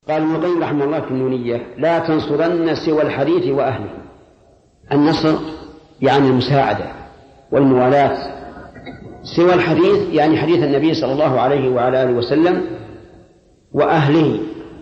قال ابن القيم رحمه الله في النونية: لا تنصرن سوى الحديث وأهله. النصر يعني المساعدة والموالاة، سوى الحديث يعني حديث النبي صلى الله عليه وعلى آله وسلم وأهله.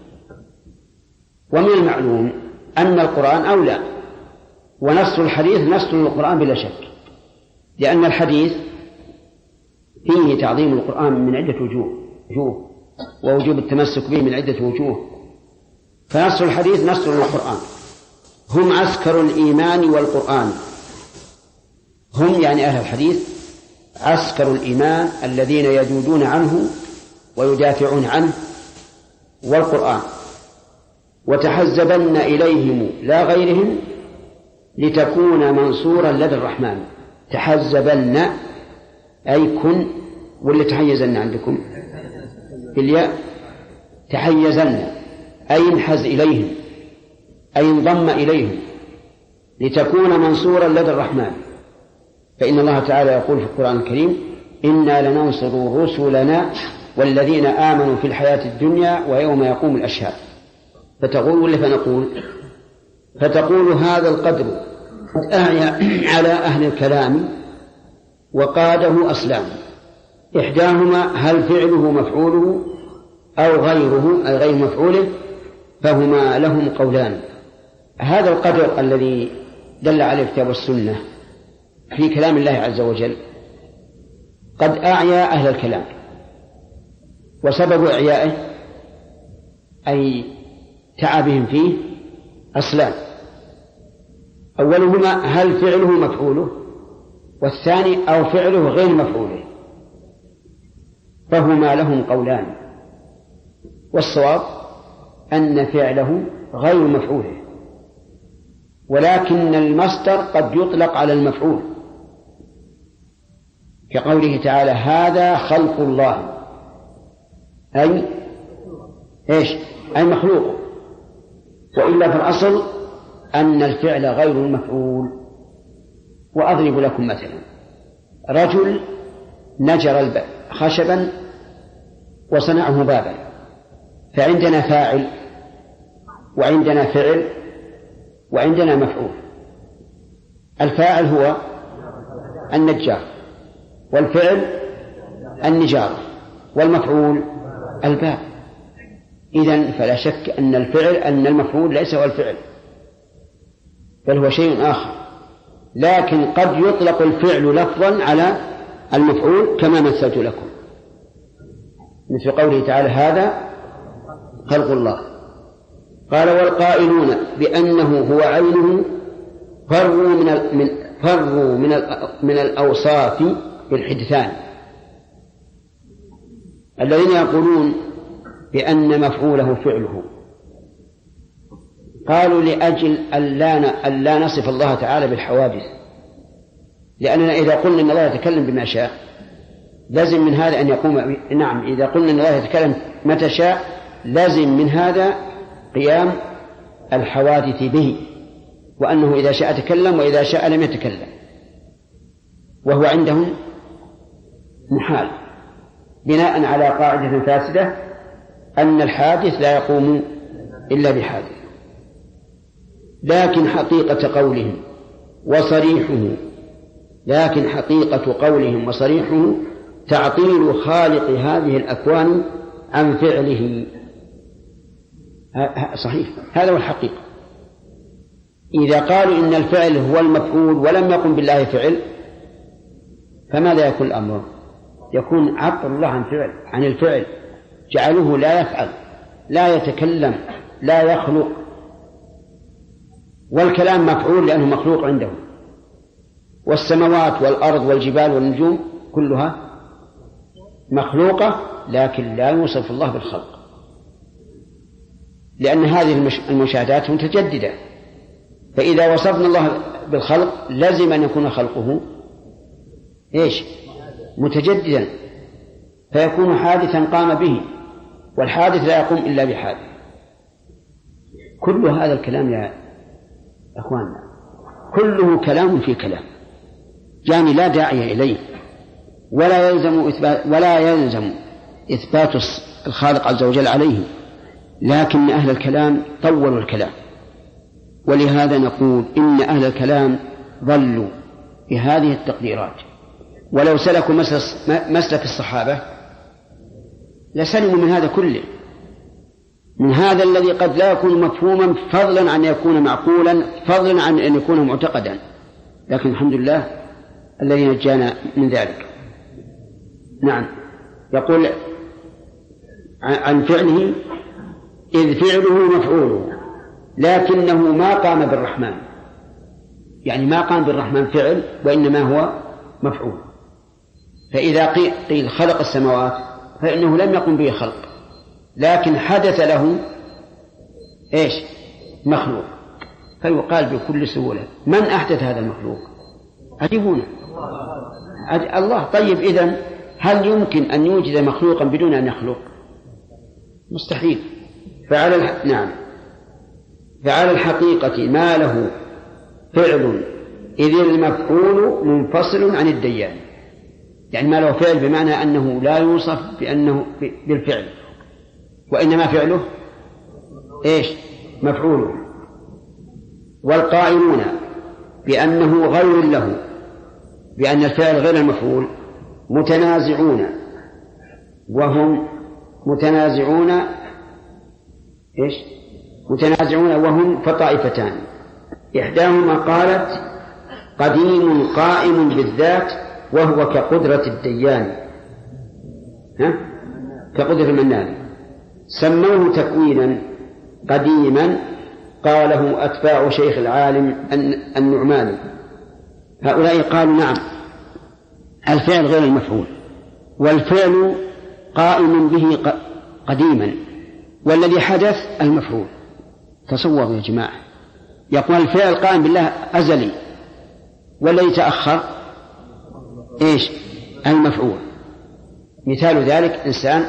ومن المعلوم أن القرآن أولى، ونصر الحديث نصر للقرآن بلا شك، لأن الحديث فيه تعظيم القرآن من عدة وجوه ووجوب التمسك به من عدة وجوه، فنصر الحديث نصر للقرآن. هم عسكر الإيمان والقرآن، هم يعني أهل الحديث عسكر الإيمان الذين يجودون عنه ويدافعون عنه والقرآن، وتحزبن إليهم لا غيرهم لتكون منصورا لدى الرحمن. تحزبن أي كن، واللي تحيزن عندكم بالياء، تحيزن أي انحز إليهم أي انضم إليهم لتكون منصورا لدى الرحمن. فإن الله تعالى يقول في القرآن الكريم: إنا لننصر رسلنا والذين آمنوا في الحياة الدنيا ويوم يقوم الأشهاد. فتقول ولا فنقول؟ فتقول هذا القدر قد أعيا على أهل الكلام وقاده أصلام، إحداهما هل فعله مفعوله أو غيره أي غير مفعوله، فهما لهم قولان. هذا القدر الذي دل عليه الكتاب والسنة في كلام الله عز وجل قد أعيا أهل الكلام، وسبب إعيائه أي تعبهم فيه أصلان: أولهما هل فعله مفعوله، والثاني أو فعله غير مفعوله، فهما لهم قولان. والصواب أن فعله غير مفعوله، ولكن المصدر قد يطلق على المفعول، كقوله تعالى: هذا خلق الله، أي إيش؟ أي مخلوق. وإلا في الأصل أن الفعل غير المفعول. وأضرب لكم مثلا: رجل نجر خشبا وصنعه بابا، فعندنا فاعل وعندنا فعل وعندنا مفعول. الفاعل هو النجار، والفعل النجارة، والمفعول الباب. إذن فلا شك أن المفعول ليس هو الفعل، بل هو شيء آخر، لكن قد يطلق الفعل لفظا على المفعول كما مثلت لكم، مثل قوله تعالى: هذا خلق الله. قال: والقائلون بأنه هو عينه فروا من الأوصاف بالحدثان. الذين يقولون بأن مفعوله فعله قالوا لأجل أن لا نصف الله تعالى بالحوادث، لأننا إذا قلنا إن الله يتكلم بما شاء لازم من هذا أن يقوم. نعم، إذا قلنا إن الله يتكلم متى شاء لازم من هذا قيام الحوادث به، وأنه إذا شاء تكلم وإذا شاء لم يتكلم، وهو عندهم محال، بناء على قاعدة فاسدة أن الحادث لا يقوم إلا بحادث. لكن حقيقة قولهم وصريحه تعطيل خالق هذه الأكوان عن فعله. صحيح، هذا هو الحقيقة. إذا قالوا إن الفعل هو المفعول ولم يقم بالله فعل، فماذا يكون الأمر؟ يكون عطل الله عن الفعل، جعله لا يفعل، لا يتكلم، لا يخلق. والكلام مفعول لأنه مخلوق عنده، والسماوات والأرض والجبال والنجوم كلها مخلوقة، لكن لا يوصف الله بالخلق، لأن هذه المشاهدات متجددة. فإذا وصفنا الله بالخلق لازم أن يكون خلقه متجددا، فيكون حادثا قام به، والحادث لا يقوم إلا بحادث. كل هذا الكلام يا أخواننا كله كلام في كلام، يعني لا داعي إليه، ولا يلزم إثبات الخالق عز وجل عليه، لكن أهل الكلام طولوا الكلام، ولهذا نقول إن أهل الكلام ضلوا بهذه التقديرات، ولو سلكوا مسلك الصحابة لسلموا من هذا كله، من هذا الذي قد لا يكون مفهوما فضلا عن يكون معقولا، فضلا عن أن يكون معتقدا، لكن الحمد لله الذي نجانا من ذلك. نعم، يقول عن فعله إذ فعله مفعوله لكنه ما قام بالرحمن، يعني ما قام بالرحمن فعل وإنما هو مفعول. فإذا قيل خلق السماوات فإنه لم يقم به خلق، لكن حدث له إيش؟ مخلوق، فيقال بكل سهولة من أحدث هذا المخلوق؟ أجيبونا الله. طيب إذن هل يمكن أن يوجد مخلوقا بدون أن يخلق؟ مستحيل. فعلى الحقيقة ما له فعل إذ المفعول منفصل عن الديان، يعني ما له فعل بمعنى أنه لا يوصف بأنه بالفعل، وإنما فعله إيش؟ مفعوله. والقائلون بأنه غير له، بأن الفعل غير المفعول، متنازعون، وهم متنازعون إيش؟ متنازعون وهم فطائفتان، إحداهما قالت قديم قائم بالذات وهو كقدرة الديان، كقدرة المنان، سموه تكوينا قديما، قاله أتباع شيخ العالم النعماني. هؤلاء قالوا نعم الفعل غير المفعول، والفعل قائم به قديما، والذي حدث المفعول. تصوروا يا جماعة، يقول الفعل قائم بالله أزلي، والذي تأخر إيش؟ المفعول. مثال ذلك إنسان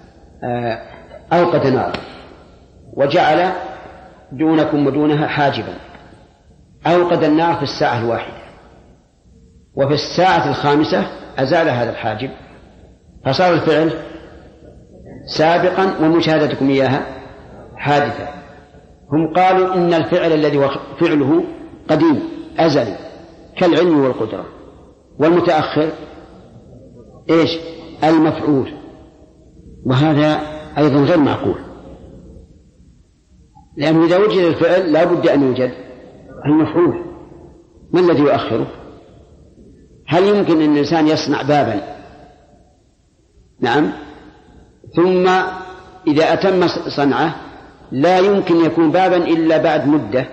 أوقد نار وجعل دونكم ودونها حاجبا، أوقد النار في الساعة الواحدة، وفي الساعة الخامسة أزال هذا الحاجب، فصار الفعل سابقا ومشاهدتكم إياها حادثة. هم قالوا إن الفعل الذي فعله قديم أزلي كالعلم والقدرة، والمتأخر إيش؟ المفعول، وهذا أيضا غير معقول، لأنه إذا وجد الفعل لا بد أن يوجد المفعول. ما الذي يؤخره؟ هل يمكن أن الإنسان يصنع بابا نعم ثم إذا أتم صنعه لا يمكن يكون بابا إلا بعد مدة؟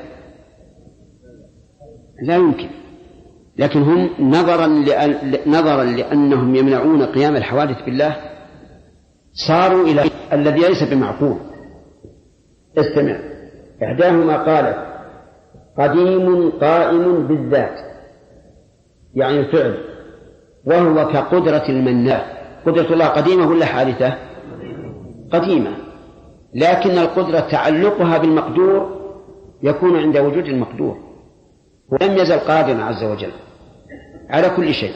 لا يمكن. لكن هم نظرا لأنهم يمنعون قيام الحوادث بالله صاروا إلى الذي ليس بمعقول. استمع، إحداهما قالت قديم قائم بالذات، يعني الفعل، وهو كقدرة المنان. قدرة الله قديمة ولا حادثة؟ قديمة، لكن القدرة تعلقها بالمقدور يكون عند وجود المقدور، ولم يزل قادرا عز وجل على كل شيء.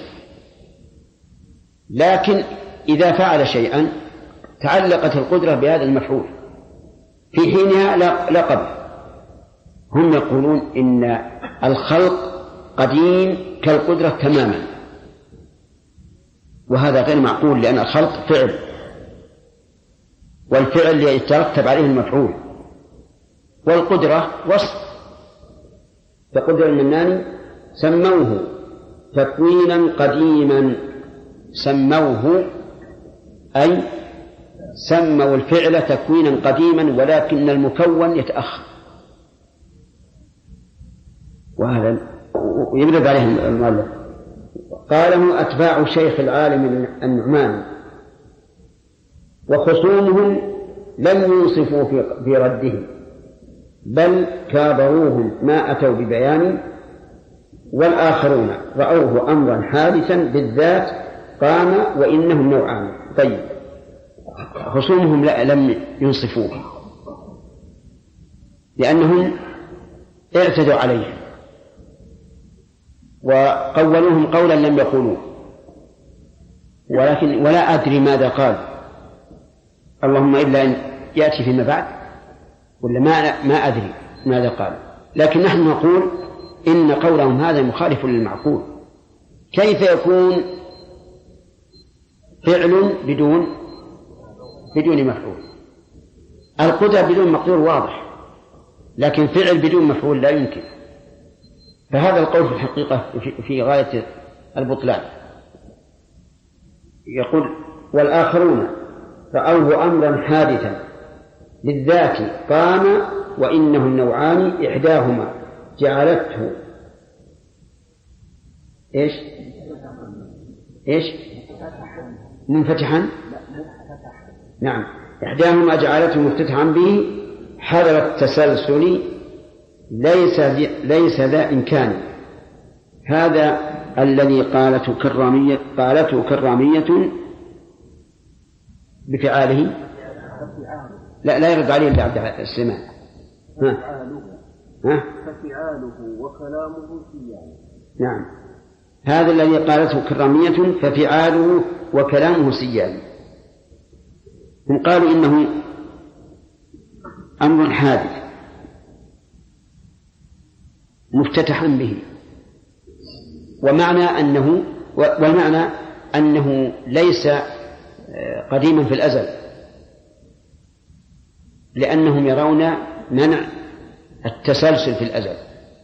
لكن إذا فعل شيئا تعلقت القدرة بهذا المفعول في حينها لا قبل. هم يقولون إن الخلق قديم كالقدرة تماما، وهذا غير معقول، لأن الخلق فعل، والفعل يترتب عليه المفعول، والقدرة وصف. فقدر المنان سموه تكوينا قديما، سموه أي سموا الفعل تكوينا قديما، ولكن المكون يتأخر. وهذا يبرد عليه المؤلف. قاله أتباع شيخ العالم النعماني، وخصومهم لم ينصفوا في رده، بل كابروهم ما أتوا ببيان، والآخرون رأوه أمرا حادثا بالذات قام، وإنهم نوعان. طيب، خصومهم لم ينصفوه لأنهم اعتدوا عليه وقولوهم قولا لم يقولوه، ولا أدري ماذا قال، اللهم إلا أن يأتي فيما بعد ولا ما أدري ماذا قال، لكن نحن نقول إن قولهم هذا مخالف للمعقول. كيف يكون فعل بدون مفعول؟ القدرة بدون مقدور واضح، لكن فعل بدون مفعول لا يمكن. فهذا القول في الحقيقة في غاية البطلان. يقول والآخرون رأوه أمرا حادثا للذات قام وإنه النوعان إحداهما جعلته إيش منفتحا، نعم، إحداهما جعلته مفتتحا به حذر التسلسل ليس ذا إمكان. هذا الذي قالته كرامية بفعاله لا يرد عليه إلا عبد السماء. ففعاله وكلامه سيان. نعم، هذا الذي قالته كرامية ففعاله وكلامه سيان. هم قالوا إنه أمر حادث مفتتحا به، والمعنى أنه ليس قديما في الأزل، لأنهم يرون منع التسلسل في الأزل.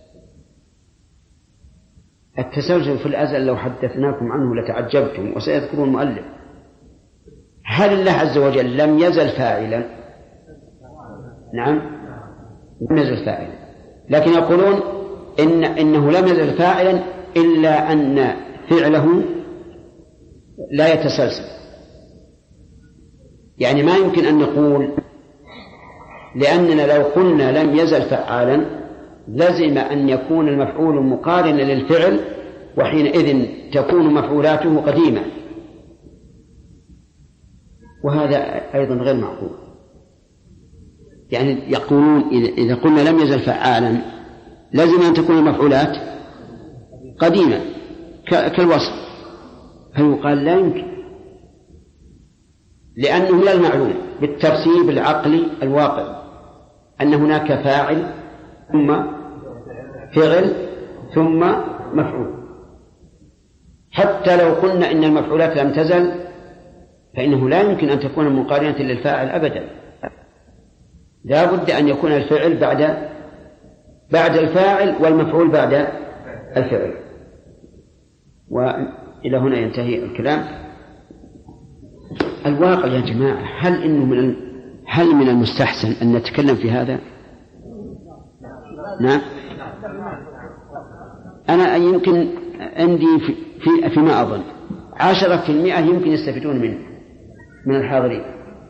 التسلسل في الأزل لو حدثناكم عنه لتعجبتم، وسيذكر المؤلف. هل الله عز وجل لم يزل فاعلا؟ نعم، لم يزل فاعلا، لكن يقولون إنه لم يزل فاعلا إلا أن فعله لا يتسلسل. يعني ما يمكن أن نقول، لأننا لو قلنا لم يزل فعالا لزم أن يكون المفعول مقارنا للفعل، وحينئذ تكون مفعولاته قديمة، وهذا أيضا غير معقول. يعني يقولون إذا قلنا لم يزل فعالا لازم أن تكون المفعولات قديمة كالوصف، فيقال لا يمكن، لأنه من المعلوم بالترتيب العقلي الواقع أن هناك فاعل ثم فعل ثم مفعول. حتى لو قلنا إن المفعولات لم تزل فإنه لا يمكن أن تكون مقارنة للفاعل أبدا، لا بد أن يكون الفعل بعد الفاعل والمفعول بعد الفعل. وإلى هنا ينتهي الكلام. الواقع يا جماعة، هل من المستحسن أن نتكلم في هذا؟ نعم، أنا يمكن عندي فيما أظن 10% يمكن يستفيدون منه من الحاضرين،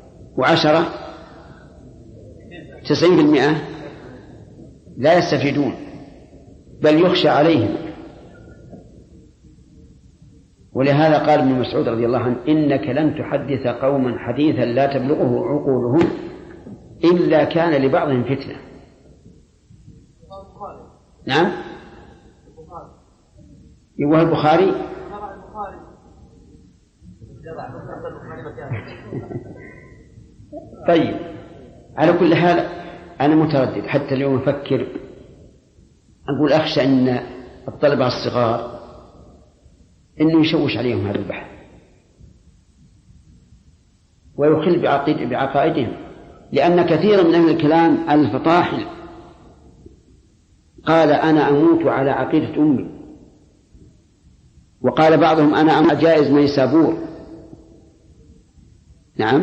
90% لا يستفيدون بل يخشى عليهم. ولهذا قال ابن مسعود رضي الله عنه: إنك لن تحدث قوما حديثا لا تبلغه عقولهم إلا كان لبعضهم فتنة. نعم، يقول البخاري طيب، على كل حال أنا متردد حتى اليوم أفكر، أقول أخشى أن الطلبة الصغار إنه يشوش عليهم هذا البحث ويخل بعقائدهم، لأن كثيرا من أهل الكلام الفطاحل قال أنا أموت على عقيدة أمي، وقال بعضهم أنا أموت جائز نيسابور. نعم،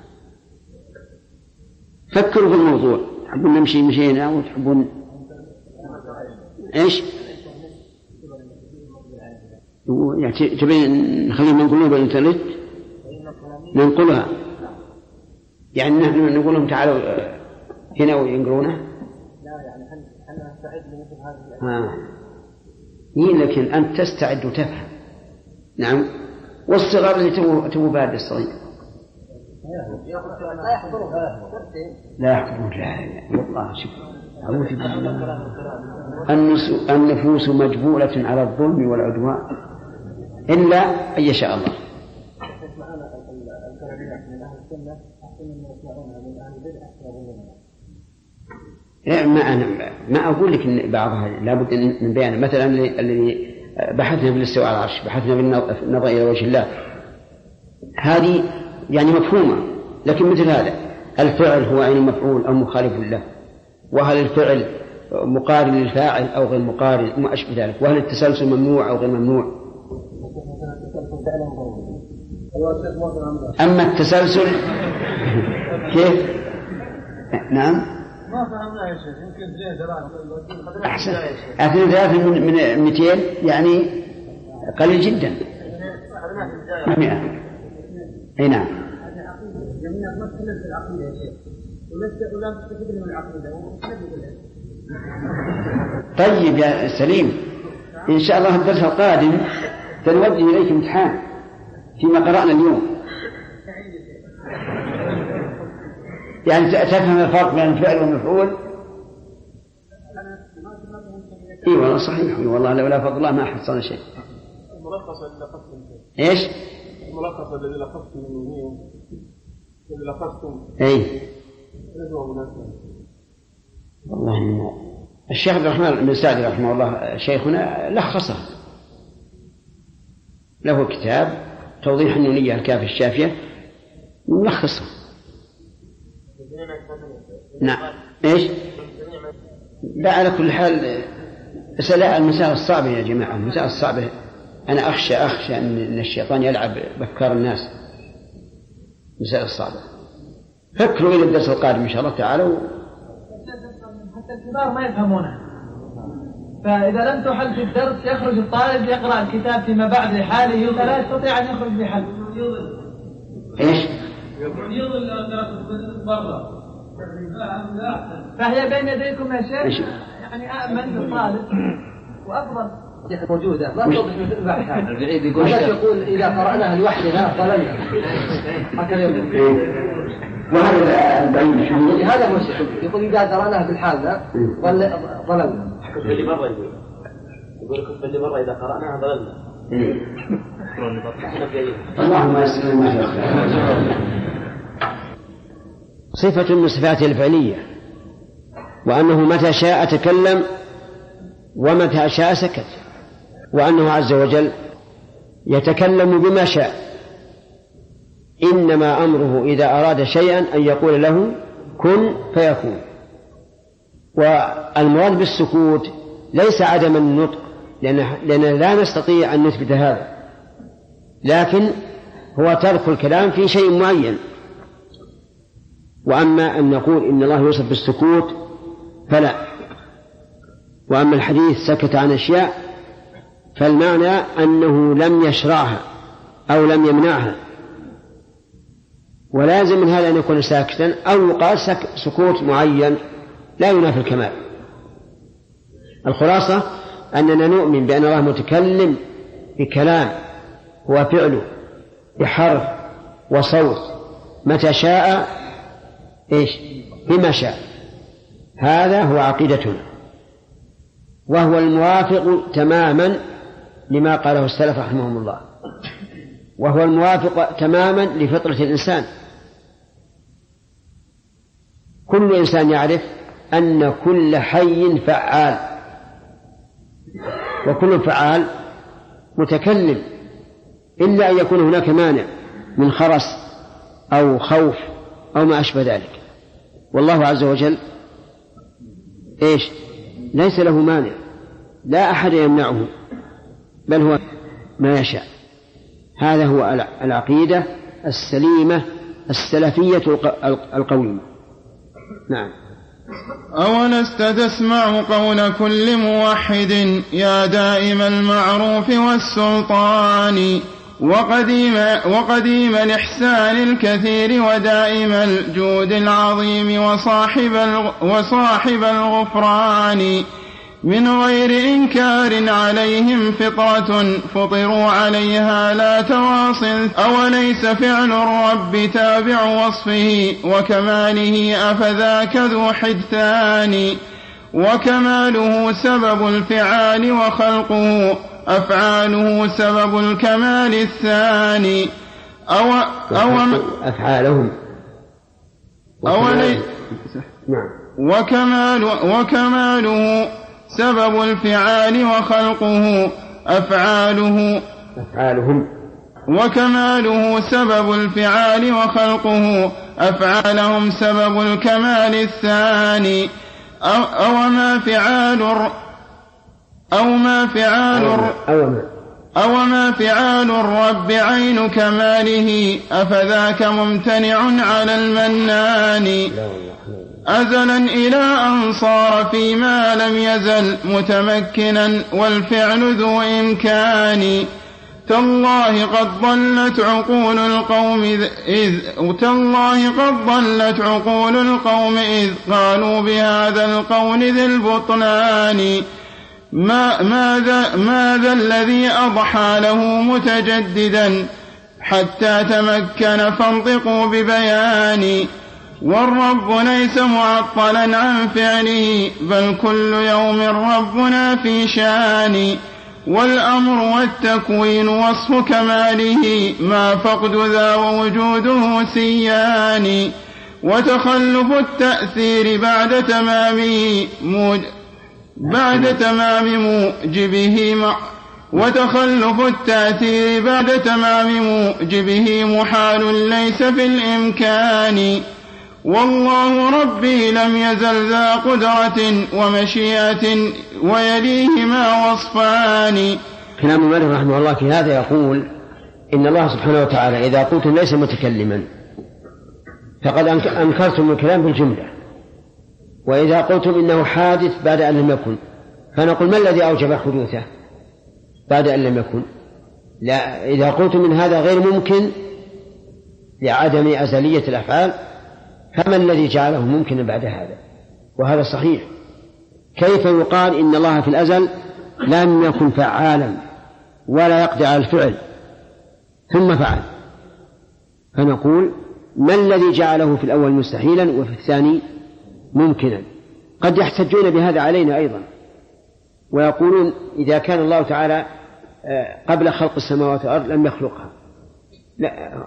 فكروا في الموضوع. تحبون نمشي مشينا وتحبون إيش؟ يعني تبين نخليهم ينقلوها بالإنترنت ننقلها، يعني نحن نقول لهم تعالوا هنا وينقلونه. لا، يعني هل نستعد لمثل هذه الأشياء؟ لكن أنت تستعد وتفهم. نعم، والصغار اللي تبوا بارد الصغير لا يحضرون. لا والله، شوف أعوذ بالله، النفوس مجبولة على الظلم والعدوان إلا أن يشاء الله. ما أقول لك إن بعضها لابد من بيان. مثلا الذي بحثنا في الاستواء على العرش، بحثنا في النظر إلى وجه الله، هذه يعني مفهومة. لكن مثل هذا الفعل هو عين المفعول أو مخالف له، وهل الفعل مقارن للفاعل أو غير مقارن وما أشبه ذلك، وهل التسلسل ممنوع أو غير ممنوع. أما التسلسل كيف؟ نعم ما فهمنا يا شيخ، يمكن زين دراسة. أحسن. 3 من 200 يعني قليل جدا. 100. أي نعم. ما تكلم في العقيدة يا شيخ، ولا تستفيد من العقيدة. طيب يا سليم، إن شاء الله الدرس القادم سنوجه إليك امتحان فيما قرأنا اليوم، يعني تفهم الفرق بين الفعل والمفعول. اي والله صحيح، والله لولا فضل الله ما حصلنا شيء. الملخص الذي لخصتم ايش؟ الملخص الذي لخصتم منه الذي لخصتم اي والله الشيخ عبد الرحمن بن سعدي رحمه الله شيخنا لخصه، له كتاب توضيح النونية الكافية الشافية ملخصه. نعم. ايش؟ لا على كل حال المسائل الصعبة يا جماعة، المسائل الصعبة أنا أخشى أن الشيطان يلعب بأفكار الناس. المسائل الصعبة فكروا إلى الدرس القادم إن شاء الله تعالى. حتى الكبار ما يفهمونها، فإذا لم تحل في الدرس يخرج الطالب يقرأ الكتاب فيما بعد لحاله فلا يستطيع أن يخرج بحل. إيش؟ يضل برا. فهي بين يديكم يا شيخ، يعني أأمن للطالب وأفضل. موجودة ما توضح مثل البحث. البعيد يقول إذا قرأناها لوحدنا ضللنا. هكذا يقول. وهذا البعيد شو؟ هذا هو الشيء. يقول إذا قرأناها بالحالة ضللنا. كنت اللي مرة يقول كنت اللي مرة إذا قرأناها ضللنا. اللهم يسلم ما يخلق. صفة من صفاته الفعلية، وأنه متى شاء تكلم ومتى شاء سكت، وأنه عز وجل يتكلم بما شاء، إنما أمره إذا أراد شيئا أن يقول له كن فيكون. والمراد بالسكوت ليس عدم النطق، لأننا لا نستطيع أن نثبت هذا، لكن هو ترك الكلام في شيء معين. وأما أن نقول إن الله يوصف بالسكوت فلا. وأما الحديث سكت عن أشياء فالمعنى أنه لم يشرعها أو لم يمنعها، ولازم من هذا أن يكون ساكتا أو يقال سكوت معين لا ينافي الكمال. الخلاصة أننا نؤمن بأن الله متكلم بكلام هو فعله بحرف وصوت متى شاء إيش بما شاء. هذا هو عقيدتنا، وهو الموافق تماما لما قاله السلف رحمهم الله، وهو الموافق تماما لفطرة الإنسان. كل إنسان يعرف أن كل حي فعال، وكل فعال متكلم، إلا أن يكون هناك مانع من خرس أو خوف أو ما أشبه ذلك. والله عز وجل إيش ليس له مانع، لا أحد يمنعه، بل هو ما يشاء. هذا هو العقيدة السليمة السلفية القويمة. نعم. أولست تسمع قول كل موحد يا دائم المعروف والسلطان، وقديم الإحسان الكثير ودائم الجود العظيم وصاحب الغفران، من غير إنكار عليهم فطرة فطروا عليها لا تواصل. أوليس فعل الرب تابع وصفه وكماله أفذاك ذو حدثان، وكماله سبب الفعال وخلقه أفعاله سبب الكمال الثاني. أفعالهم نعم وكماله سبب الفعال وخلقه أفعالهم وكماله سبب الفعال وخلقه أفعالهم سبب الكمال الثاني أو ما فعال الرب عين كماله أفذاك ممتنع على المنان أزلا إلى أن صار فيما لم يزل متمكنا والفعل ذو إمكان تالله قد ضلت عقول القوم إذ قالوا بهذا القول ذي البطلان ماذا الذي أضحى له متجددا حتى تمكن فانطقوا ببيان والرب ليس معطلا عن فعله بل كل يوم ربنا في شان والأمر والتكوين وصف كماله ما فقد ذا ووجوده سيان وتخلف التأثير بعد تمام موجبه محال ليس في الإمكان والله ربي لم يزل ذا قدرة ومشيئة ويليهما وصفان. كلام مالك رحمه الله في هذا يقول إن الله سبحانه وتعالى إذا قلتم ليس متكلما فقد أنكرتم الكلام بالجملة، وإذا قلتم إنه حادث بعد أن لم يكن فنقول ما الذي أوجب حدوثه بعد أن لم يكن؟ لا، إذا قلتم إن هذا غير ممكن لعدم أزلية الأفعال فما الذي جعله ممكنا بعد هذا؟ وهذا صحيح. كيف يقال إن الله في الأزل لم يكن فعالا ولا يقدر على الفعل ثم فعل؟ فنقول ما الذي جعله في الأول مستحيلا وفي الثاني ممكنا؟ قد يحتجون بهذا علينا أيضا ويقولون إذا كان الله تعالى قبل خلق السماوات والأرض لم يخلقها، لا،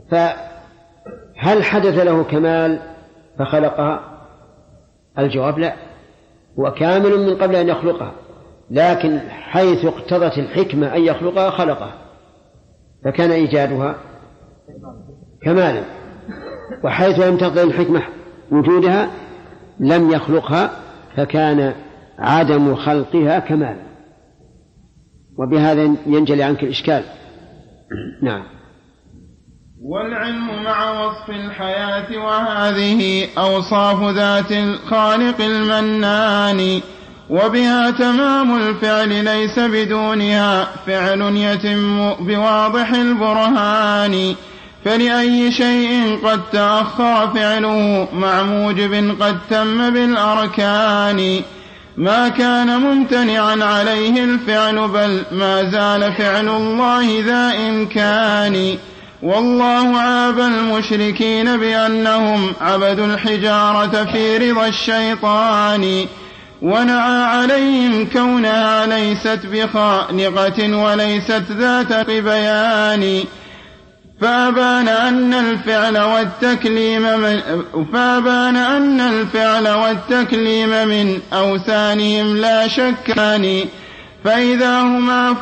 فهل حدث له كمال فخلقها؟ الجواب لا، هو كامل من قبل أن يخلقها، لكن حيث اقتضت الحكمة أن يخلقها خلقها فكان إيجادها كمالا، وحيث لم تقتضي الحكمة وجودها لم يخلقها فكان عدم خلقها كمالا، وبهذا ينجلي عنك الإشكال. نعم. والعلم مع وصف الحياة وهذه أوصاف ذات الخالق المنان وبها تمام الفعل ليس بدونها فعل يتم بواضح البرهان فلأي شيء قد تأخر فعله مع موجب قد تم بالأركان ما كان ممتنعا عليه الفعل بل ما زال فعل الله ذا إمكان والله عاب المشركين بأنهم عبدوا الحجارة في رضا الشيطان ونعى عليهم كونها ليست بخالقة وليست ذات بيان فأبان أن الفعل من أوثانهم لا شكان فإذا هما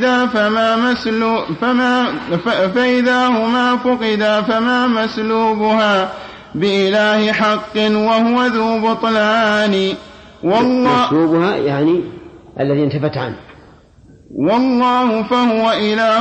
فقدا فما مسلوبها بإله حق وهو ذو بطلان مسلوبها يعني الذي انتفت عنه والله فهو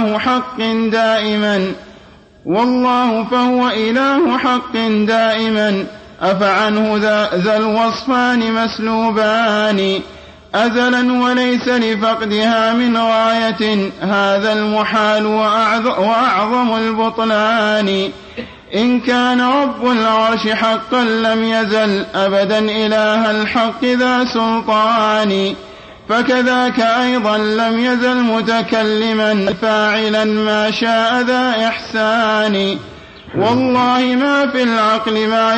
إله حق دائما أفعنه ذا الوصفان مسلوبان أزلا وليس لفقدها من غاية هذا المحال وأعظم البطلان إن كان رب العرش حقا لم يزل أبدا إله الحق ذا سلطان فكذاك أيضا لم يزل متكلما فاعلا ما شاء ذا إحسان والله ما في العقل ما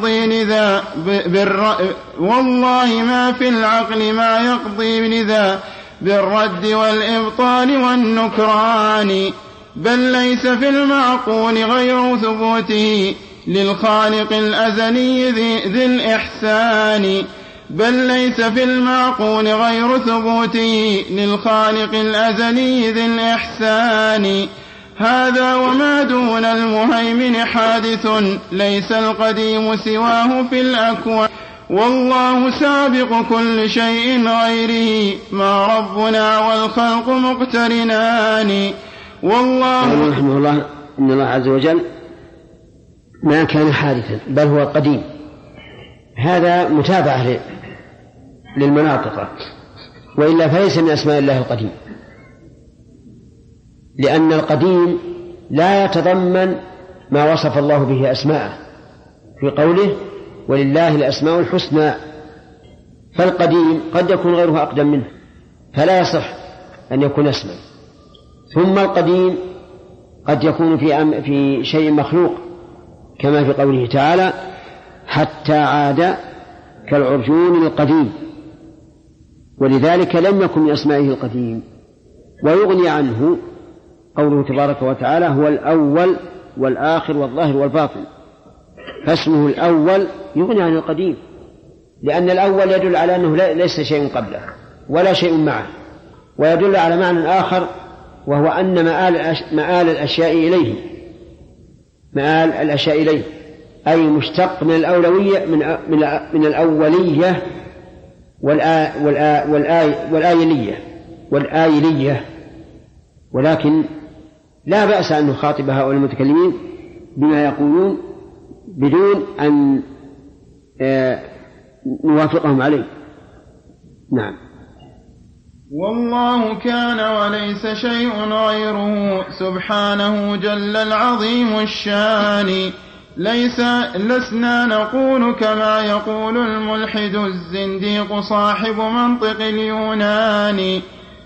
يقضي لذا بالرد والإبطال والنكران بل ليس في المعقول غير ثبوته للخالق الأزلي ذي الإحسان، بل ليس في المعقول غير ثبوته للخالق الأزلي ذي الإحسان. هذا وما دون المهيمن حادث، ليس القديم سواه في الأكوان، والله سابق كل شيء غيره، ما ربنا والخلق مقترنان. والله رحمه الله إن الله عز وجل ما كان حادثا بل هو قديم. هذا متابعة للمناطق، وإلا فليس من أسماء الله القديم، لأن القديم لا يتضمن ما وصف الله به أسماءه في قوله ولله الأسماء الحسنى، فالقديم قد يكون غيره أقدم منه فلا يصح أن يكون اسما. ثم القديم قد يكون في شيء مخلوق كما في قوله تعالى حتى عاد كالعرجون القديم، ولذلك لم يكن من أسمائه القديم. ويغني عنه قوله تبارك وتعالى هو الأول والآخر والظاهر والباطن، فاسمه الأول يغني عن القديم، لأن الأول يدل على أنه ليس شيء قبله ولا شيء معه، ويدل على معنى آخر وهو أن مآل الأشياء إليه، مآل الأشياء إليه أي مشتق من الأولوية من الأولية والآيلية. ولكن لا بأس أن نخاطب هؤلاء المتكلمين بما يقولون بدون أن نوافقهم عليه. نعم. والله كان وليس شيء غيره سبحانه جل العظيم الشان، لسنا نقول كما يقول الملحد الزنديق صاحب منطق اليونان،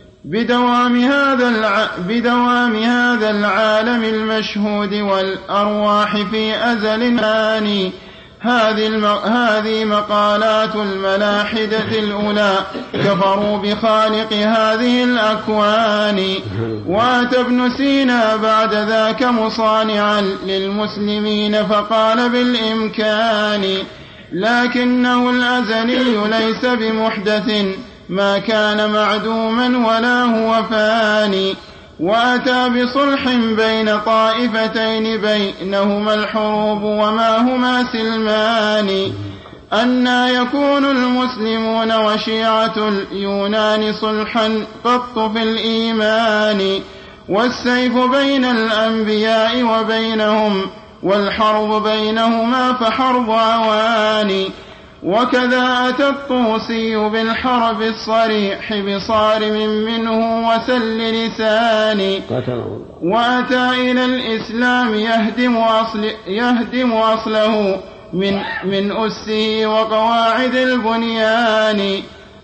بدوام هذا العالم المشهود والأرواح في أزل الآن. هذه مقالات الملاحدة الأولى كفروا بخالق هذه الأكوان. وأتى ابن سينا بعد ذاك مصانعا للمسلمين فقال بالإمكان، لكنه الأزلي ليس بمحدث ما كان معدوما ولا هو فاني. وأتى بصلح بين طائفتين بينهما الحروب وما هما سلمان، أنى يكون المسلمون وشيعة اليونان صلحا قط في الإيمان، والسيف بين الأنبياء وبينهم والحرب بينهما فحرب عوان. وكذا أتى الطوسي بالحرب الصريح بصارم منه وسل لسان، وأتى إلى الإسلام يهدم أصله من أسه وقواعد البنيان.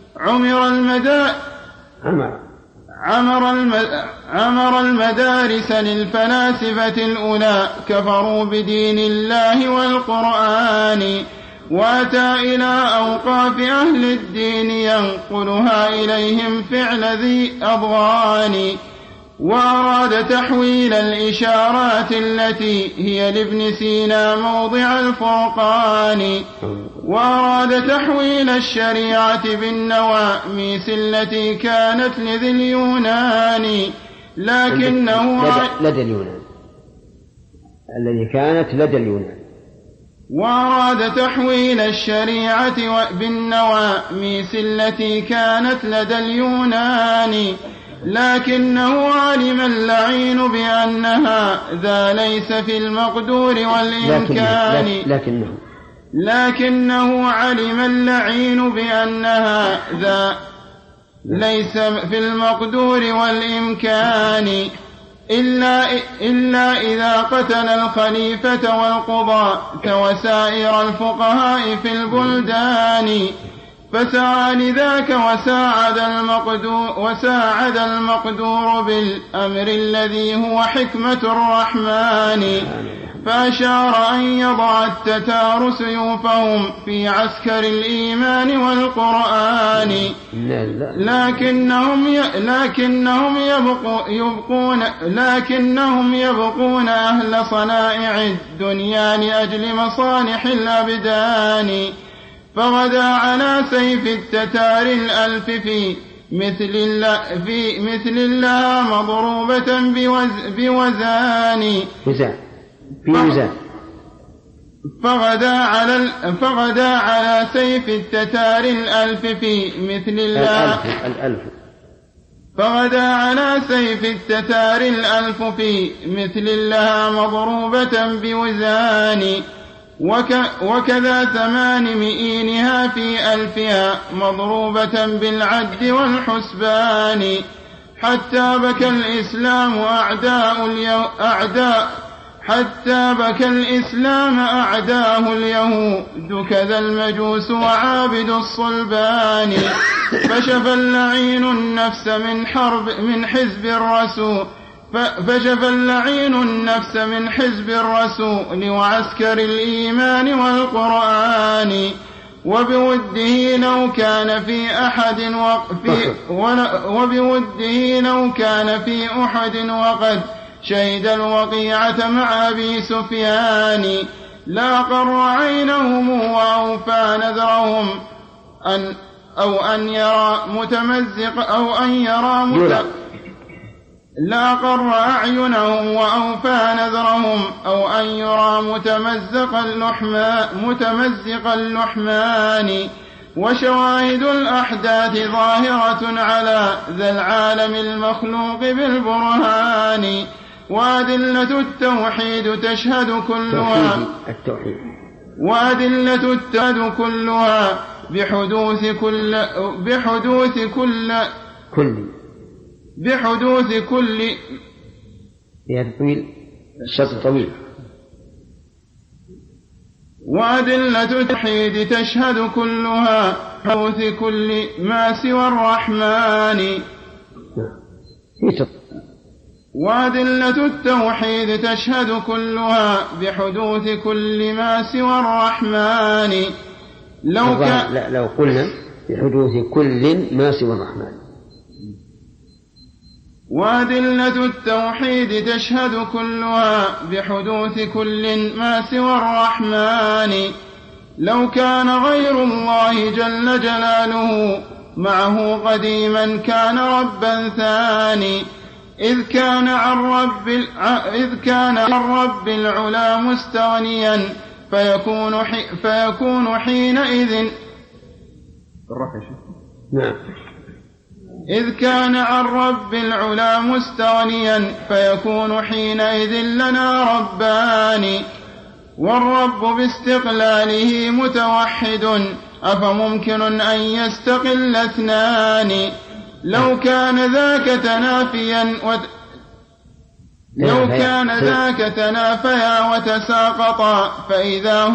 عمر المدارس للفلاسفة الأولى كفروا بدين الله والقرآن، وأتى إلى أوقاف أهل الدين ينقلها إليهم فعل ذي أضغان، وأراد تحويل الإشارات التي هي لابن سينا موضع الفرقان، وأراد تحويل الشريعة بالنواميس التي كانت لذي اليونان، لكنه لدى اليونان التي كانت لدى اليونان. وأراد تحويل الشريعة بالنواميس التي كانت لدى اليونان، لكنه علم اللعين بأنها ذا ليس في المقدور والإمكان. لكنه علم اللعين بأنها ذا ليس في المقدور والإمكان، إلا إذا قتل الخليفة والقضاة وسائر الفقهاء في البلدان، فسعى لذاك وساعد المقدور بالأمر الذي هو حكمة الرحمن. فأشار أن يضع التتار سيوفهم في عسكر الإيمان والقرآن، لكنهم يبقون أهل صنائع الدنيا لأجل مصالح الأبدان. فغدا على سيف التتار الألف في مثل الله مضروبة بوزان. فغدا على سيف التتار الألف في مثل الله فغدا على سيف التتار الألف في مثل الله مضروبة بوزان. وكذا 800 في ألفها مضروبة بالعد والحسبان. حتى بكى الإسلام أعداه اليهود كذا المجوس وعابد الصلبان. فشفى اللعين النفس من حزب الرسول وعسكر الإيمان والقرآن. وبوده لو كان في أحد وقد شهد الوقيعة مع أبي سفيان. لا قر عينهم وأوفى نذرهم لا قر أعينهم وأوفى نذرهم أو أن يرى متمزق اللحمان. وشواهد الأحداث ظاهرة على ذا العالم المخلوق بالبرهان. وأدلة التوحيد تشهد كلها بحدوث كل الشرط طويل. وأدلة التوحيد تشهد كلها بحدوث كل ما سوى الرحمن. وأدلة التوحيد تشهد كلها بحدوث كل ما سوى الرحمن. لو قلنا بحدوث كل ما سوى الرحمن. وأدلة التوحيد تشهد كلها بحدوث كل ما سوى الرحمن. لو كان غير الله جل جلاله معه قديما كان ربا ثاني. إذ كان عن رب العلا مستغنيا فيكون حينئذ إذ كان عن رب العلا مستغنيا فيكون حينئذ لنا ربان. والرب باستقلاله متوحد أفممكن أن يستقل اثنان. لو كان ذاك تنافيا وتساقطا فإذا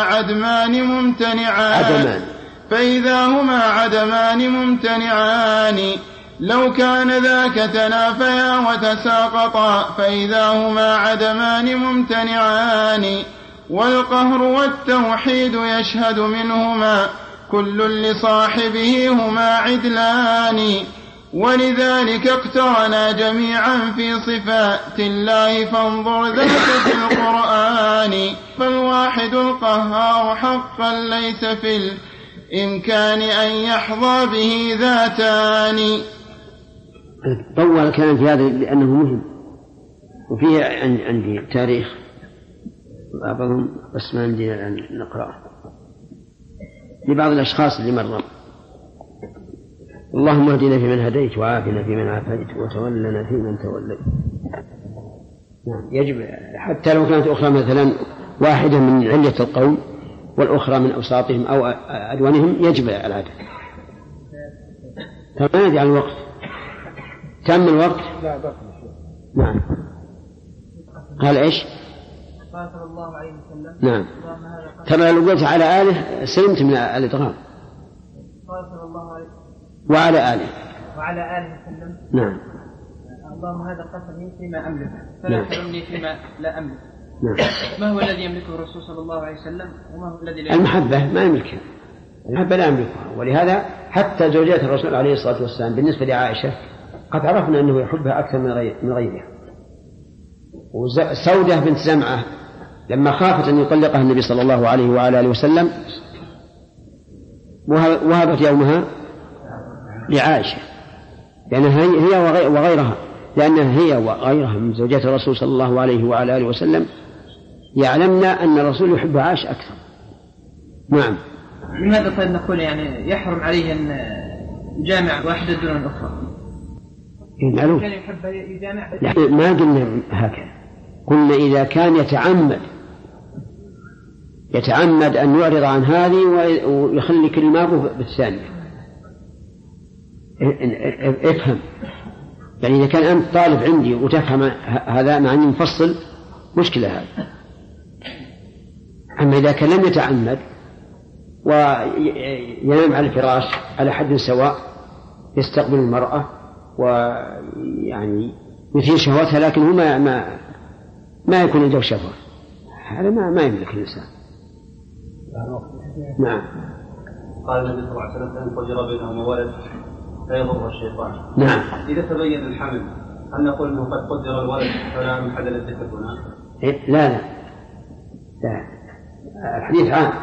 هما عدمان ممتنعان. لو كان ذاك تنافيا وتساقطا فإذا هما عدمان ممتنعان. والقهر والتوحيد يشهد منهما كل لصاحبه هما عدلان. ولذلك اقترنا جميعا في صفات الله فانظر ذاك في القرآن. فالواحد القهار حقا ليس في الإمكان أن يحظى به ذاتان. طول الكلام في هذا لأنه مهم، وفيه عندي تاريخ بعضهم بس ما عندي الآن نقرأه لبعض الأشخاص اللي مروا. اللهم اهدنا فيمن هديت وعافنا فيمن عافيت وتولنا فيمن توليت. يجب حتى لو كانت أخرى مثلا واحدة من علة القوم والأخرى من أوساطهم أو أدوانهم يجب العدل. فما ندري عن الوقت. تم الوقت؟ نعم. قال إيش؟ قال صلى الله عليه وسلم. نعم. ترى لو قلت على آله سلمت من الإدغام. قال صلى الله عليه وسلم. وعلى آله وسلم. نعم. اللهم هذا قسمي فيما أملك فلا تلمني فيما لا أملك. نعم. ما هو الذي يملكه الرسول صلى الله عليه وسلم وما هو الذي لا المحبة ما يملكها، المحبة لا يملكها، ولهذا حتى زوجات الرسول عليه الصلاة والسلام بالنسبة لعائشة قد عرفنا أنه يحبها أكثر من غيرها. وسودة بنت زمعة لما خافت أن يطلقها النبي صلى الله عليه وعلى آله وسلم وهبت يومها لعائشة، لأنها هي وغيرها، لأنها هي وغيرها من زوجات الرسول صلى الله عليه وعلى آله وسلم يعلمنا أن الرسول يحب عائشة أكثر. نعم. لماذا طيب نقول يعني يحرم عليه أن يجامع واحدة دون الأخرى؟ كان يحب يجامع ما قلنا هكذا، قلنا إذا كان يتعمد أن يعرض عن هذه ويخلي كلماته بالثانية. افهم، يعني إذا كان أنت طالب عندي وتفهم هذا مع أني مفصل مشكلة هذا. أما إذا كان لم يتعمد وينام على الفراش على حد سواء يستقبل المرأة ويعني يثير شهوتها لكن هو ما يكون عنده شهوة، هذا ما يملك الإنسان. نعم. قال النبي صلى الله عليه وسلم أن فجر بينهما ولد فيضر الشيطان. نعم. إذا تبين الحمل هل نقول أنه قد قدر الولد فلا محل للذكر هنا؟ لا الحديث عام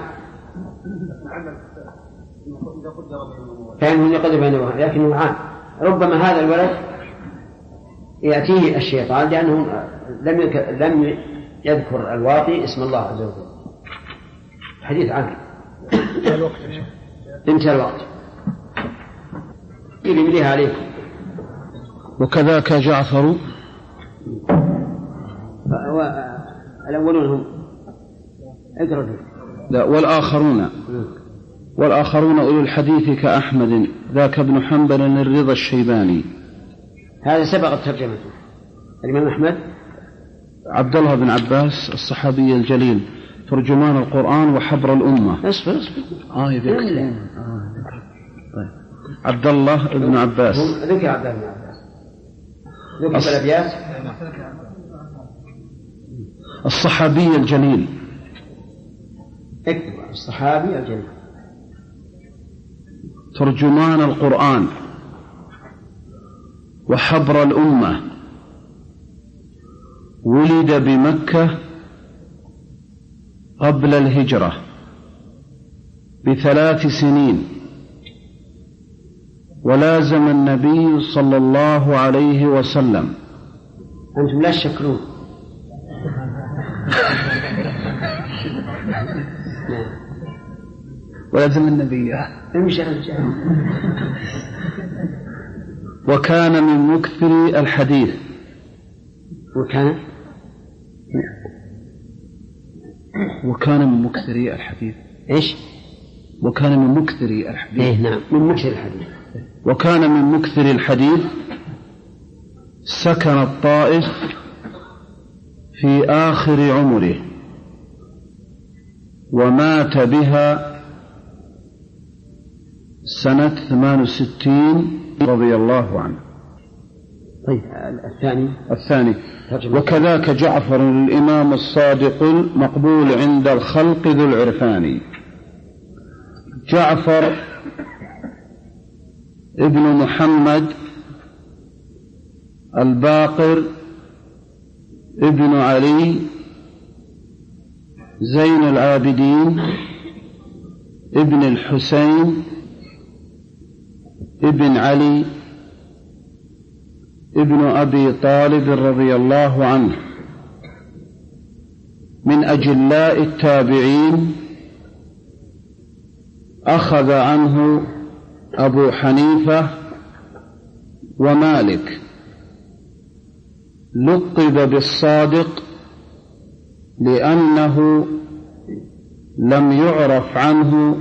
كان يقدر بينهما لكنه عام، ربما هذا الولد يأتيه الشيطان لأنه لم يذكر الواطي اسم الله عز وجل. حديث عنه. انتهى الوقت. إلي عليكم. وكذاك جعفر. الأولون هم اقرأوا. لا والآخرون أولو الحديث كأحمد ذاك ابن حنبل الرضا الشيباني. هذا سبق ترجمته. الإمام أحمد عبد الله بن عباس الصحابي الجليل ترجمان القرآن وحبر الأمة. اصبر طيب. عبد الله بن عباس ذكر عبد الله بن عباس ذكر الأبيات. الصحابي الجليل. اكتب الصحابي الجليل ترجمان القرآن وحبر الأمة، ولد بمكة قبل الهجرة ب3 سنين، ولازم النبي صلى الله عليه وسلم. أنتم لا تشكرون. ولازم النبي وكان من مكثر الحديث. وكان من مكثر الحديث. إيش؟ وكان من مكثر الحديث. إيه نعم من مكثر الحديث. وكان من مكثر الحديث. سكن الطائف في آخر عمره ومات بها سنة 68 رضي الله عنه. طيب الثاني وكذاك جعفر الإمام الصادق المقبول عند الخلق ذو العرفان. جعفر ابن محمد الباقر ابن علي زين العابدين ابن الحسين ابن علي ابن أبي طالب رضي الله عنه، من أجلاء التابعين، أخذ عنه أبو حنيفة ومالك. لقب بالصادق لأنه لم يعرف عنه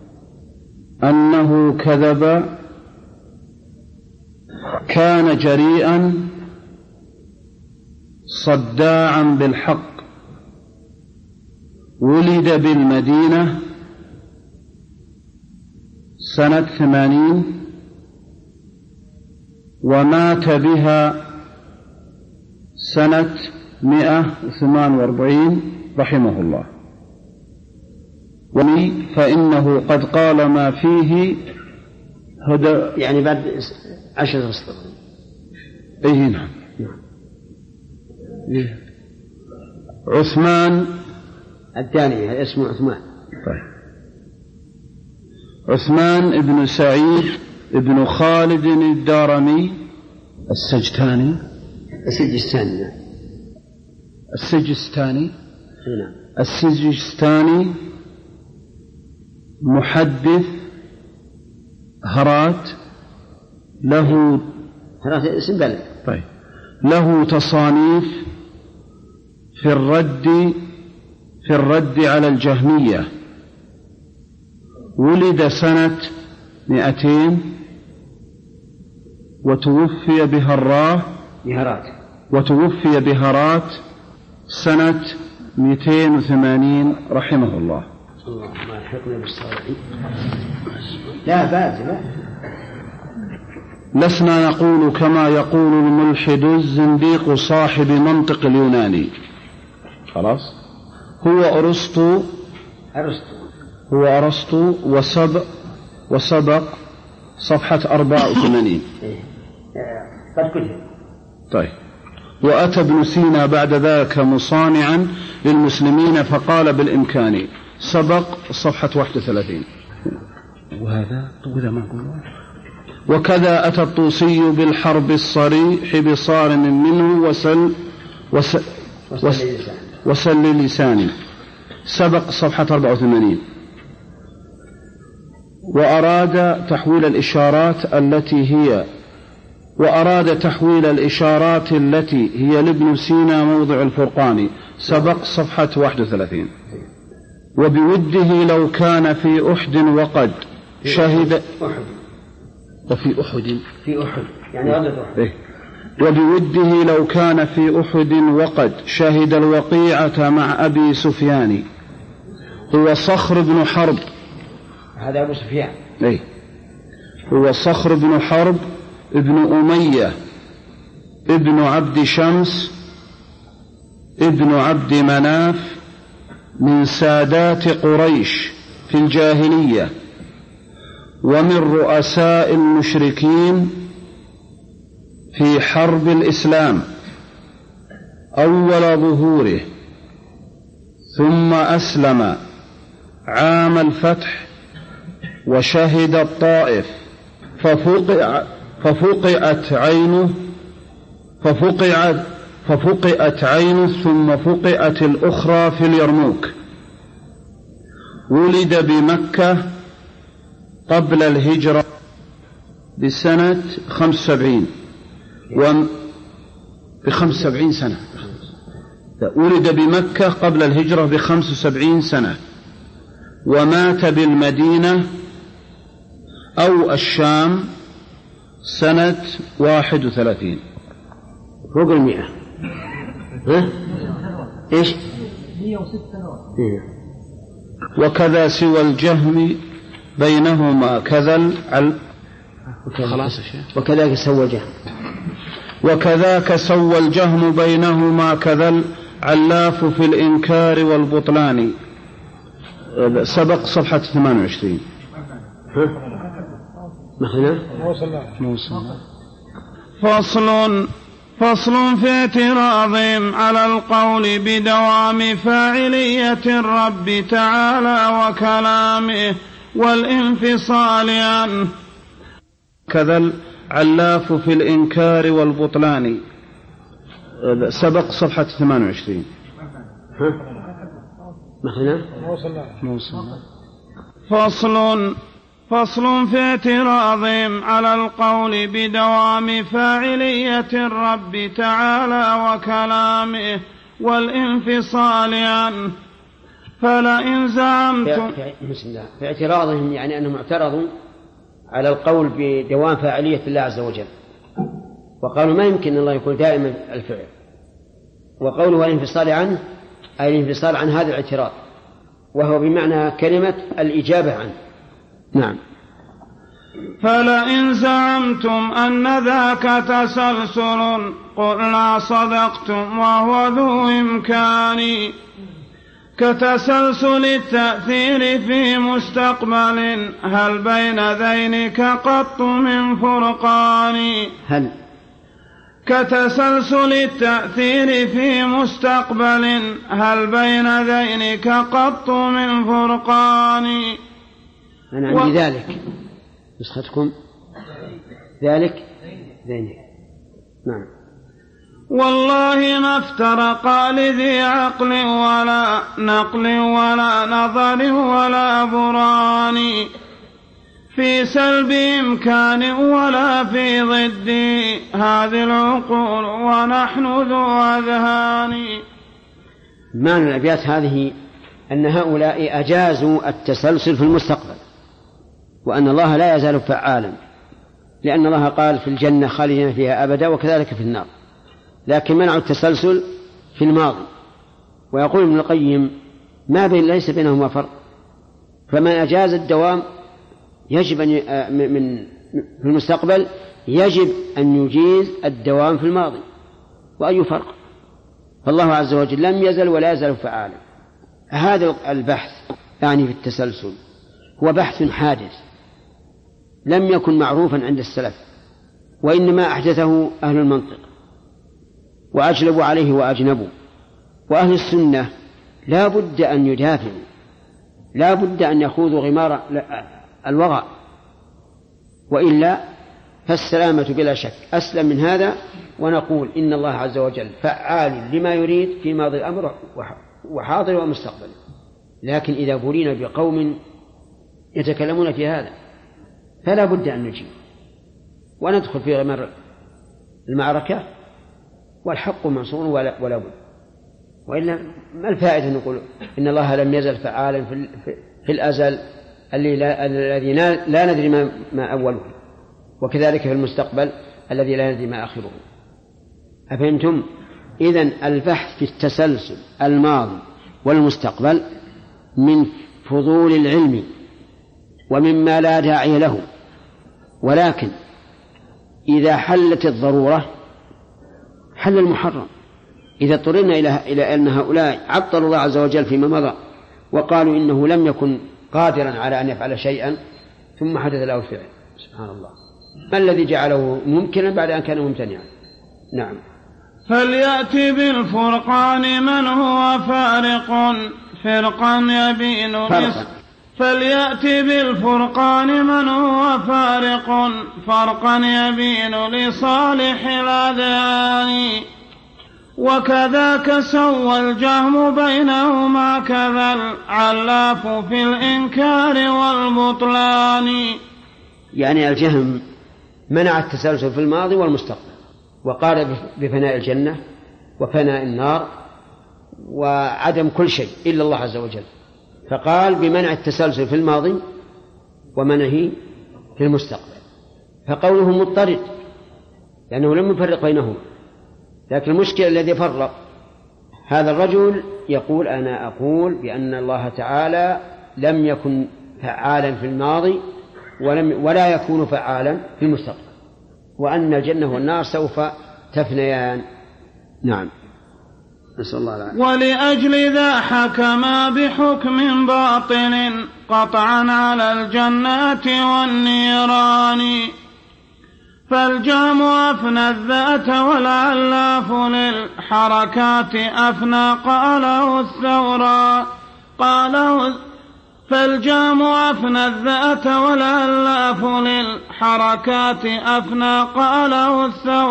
أنه كذب، كان جريئا صداعا بالحق. ولد بالمدينة سنة 80 ومات بها سنة 148 رحمه الله. فإنه قد قال ما فيه هدى، يعني بعد 10 أسطر. أي نعم. عثمان الثاني اسمه عثمان. طيب. عثمان ابن سعيد ابن خالد الدارمي السجستاني محدث هرات، له هرات اسم بلد. طيب. له تصانيف في الرد على الجهمية. ولد سنة 200 وتوفي بهرات سنة 280 رحمه الله. ما يحقنا بالصالحين. لا بأس. لسنا نقول كما يقول الملحد الزنديق صاحب منطق اليوناني. خلاص. هو أرسطو وسبق صفحة 84. طيب. وأتى ابن سينا بعد ذاك مصانعا للمسلمين فقال بالإمكان، سبق صفحة 31. وهذا ما قلنا. وكذا أتى الطوسي بالحرب الصريح بصارم منه وسل لسانه، سبق صفحة 84. وأراد تحويل الإشارات التي هي لابن سينا موضع الفرقان، سبق صفحة 31. وبوده لو كان في أحد وقد شهد وفي أحد يعني غزوة أحد. وبوده لو كان في أحد وقد شهد الوقيعة مع أبي سفيان. هو صخر بن حرب، هذا أبو سفيان. هو صخر بن حرب ابن أمية ابن عبد شمس ابن عبد مناف من سادات قريش في الجاهلية، ومن رؤساء المشركين في حرب الإسلام أول ظهوره، ثم أسلم عام الفتح وشهد الطائف، ففقئت عينه ثم فقئت الأخرى في اليرموك. ولد بمكة قبل الهجرة بسنة 75 ب75 سنة. ولد بمكة قبل الهجرة ب75 سنة، ومات بالمدينة أو الشام سنة 31 فوق 100. إيش 106 سنوات. وكذا سوى الجهم بينهما كذل خلاص. وكذاك سوى الجهم. وكذاك سوى الجهم بينهما كذل علاف في الإنكار والبطلان، سبق صفحة 28. فصل في اعتراضهم على القول بدوام فاعلية الرب تعالى وكلامه والانفصال عنه. كذا علاف في الإنكار والبطلان، سبق صفحة 28. فصل في اعتراضهم على القول بدوام فاعلية الرب تعالى وكلامه والانفصال عنه. فلئن زعمتم في اعتراضهم يعني أنهم اعترضوا على القول بدوام فاعلية الله عز وجل، وقالوا ما يمكن الله يكون دائما الفعل، وقوله والانفصال عنه أي الانفصال عن هذا الاعتراض، وهو بمعنى كلمة الإجابة عنه. نعم. فلئن زعمتم أن ذاك تسلسل قلنا صدقتم وهو ذو إمكان كتسلسل التأثير في مستقبل هل بين ذينك قط من فرقان كتسلسل التأثير في مستقبل هل بين ذينك قط من فرقان. أنا عندي ذلك نسختكم ذلك ذينك. نعم. والله ما افترقا لذي عقل ولا نقل ولا نظر ولا برهان في سلب إمكان ولا في ضد هذه العقول ونحن ذو أذهان. معنى الأبيات هذه أن هؤلاء أجازوا التسلسل في المستقبل وأن الله لا يزال فعالا، لأن الله قال في الجنة خالدين فيها أبدا وكذلك في النار، لكن منعوا التسلسل في الماضي. ويقول ابن القيم ما بين ليس بينهما فرق، فمن أجاز الدوام يجب أن في المستقبل يجب أن يجيز الدوام في الماضي، وأي فرق؟ فالله عز وجل لم يزل ولا يزال فعالا. هذا البحث يعني في التسلسل هو بحث حادث لم يكن معروفا عند السلف، وإنما أحدثه أهل المنطق وأجلبوا عليه وأجنبوا. وأهل السنة لا بد أن يدافعوا، لا بد أن يخوضوا غمار الوغى، وإلا فالسلامة بلا شك أسلم من هذا. ونقول إن الله عز وجل فعال لما يريد في ماضي الأمر وحاضر ومستقبل. لكن إذا بولينا بقوم يتكلمون في هذا فلا بد أن نجيب وندخل في غمار المعركة، والحق منصور ولا بد. وإلا ما الفائدة نقول إن الله لم يزل فعالا في الأزل الذي لا ندري ما أوله، وكذلك في المستقبل الذي لا ندري ما آخره. أفهمتم؟ إذن البحث في التسلسل الماضي والمستقبل من فضول العلم ومما لا داعي له، ولكن إذا حلت الضرورة حل المحرم. إذا اضطررنا إلى أن هؤلاء عطلوا الله عز وجل فيما مضى وقالوا إنه لم يكن قادرا على أن يفعل شيئا ثم حدث له الفعل، سبحان الله، ما الذي جعله ممكنا بعد أن كان ممتنعا؟ نعم. فليأتي بالفرقان من هو فارق فرقا يبين فليأتي بالفرقان من هو فارق فرقا يبين لصالح الأذهان. وكذاك سوى الجهم بينهما كذا العلاف في الإنكار والبطلان. يعني الجهم منع التسلسل في الماضي والمستقبل، وقال بفناء الجنة وفناء النار وعدم كل شيء إلا الله عز وجل، فقال بمنع التسلسل في الماضي ومنعه في المستقبل. فقوله مضطرد لأنه لم يفرق بينهما. لكن المشكلة الذي فرق هذا الرجل يقول أنا أقول بأن الله تعالى لم يكن فعالا في الماضي ولا يكون فعالا في المستقبل، وأن الجنة والنار سوف تفنيان. نعم، نسأل الله العافية. ولأجل ذا حكما بحكم باطل قطعا على الجنات والنيران. فالجهم أفنى الذات والعلاف للحركات أفنى قاله الثورى فالجهم أفنى الذات والعلاف للحركات أفنى قاله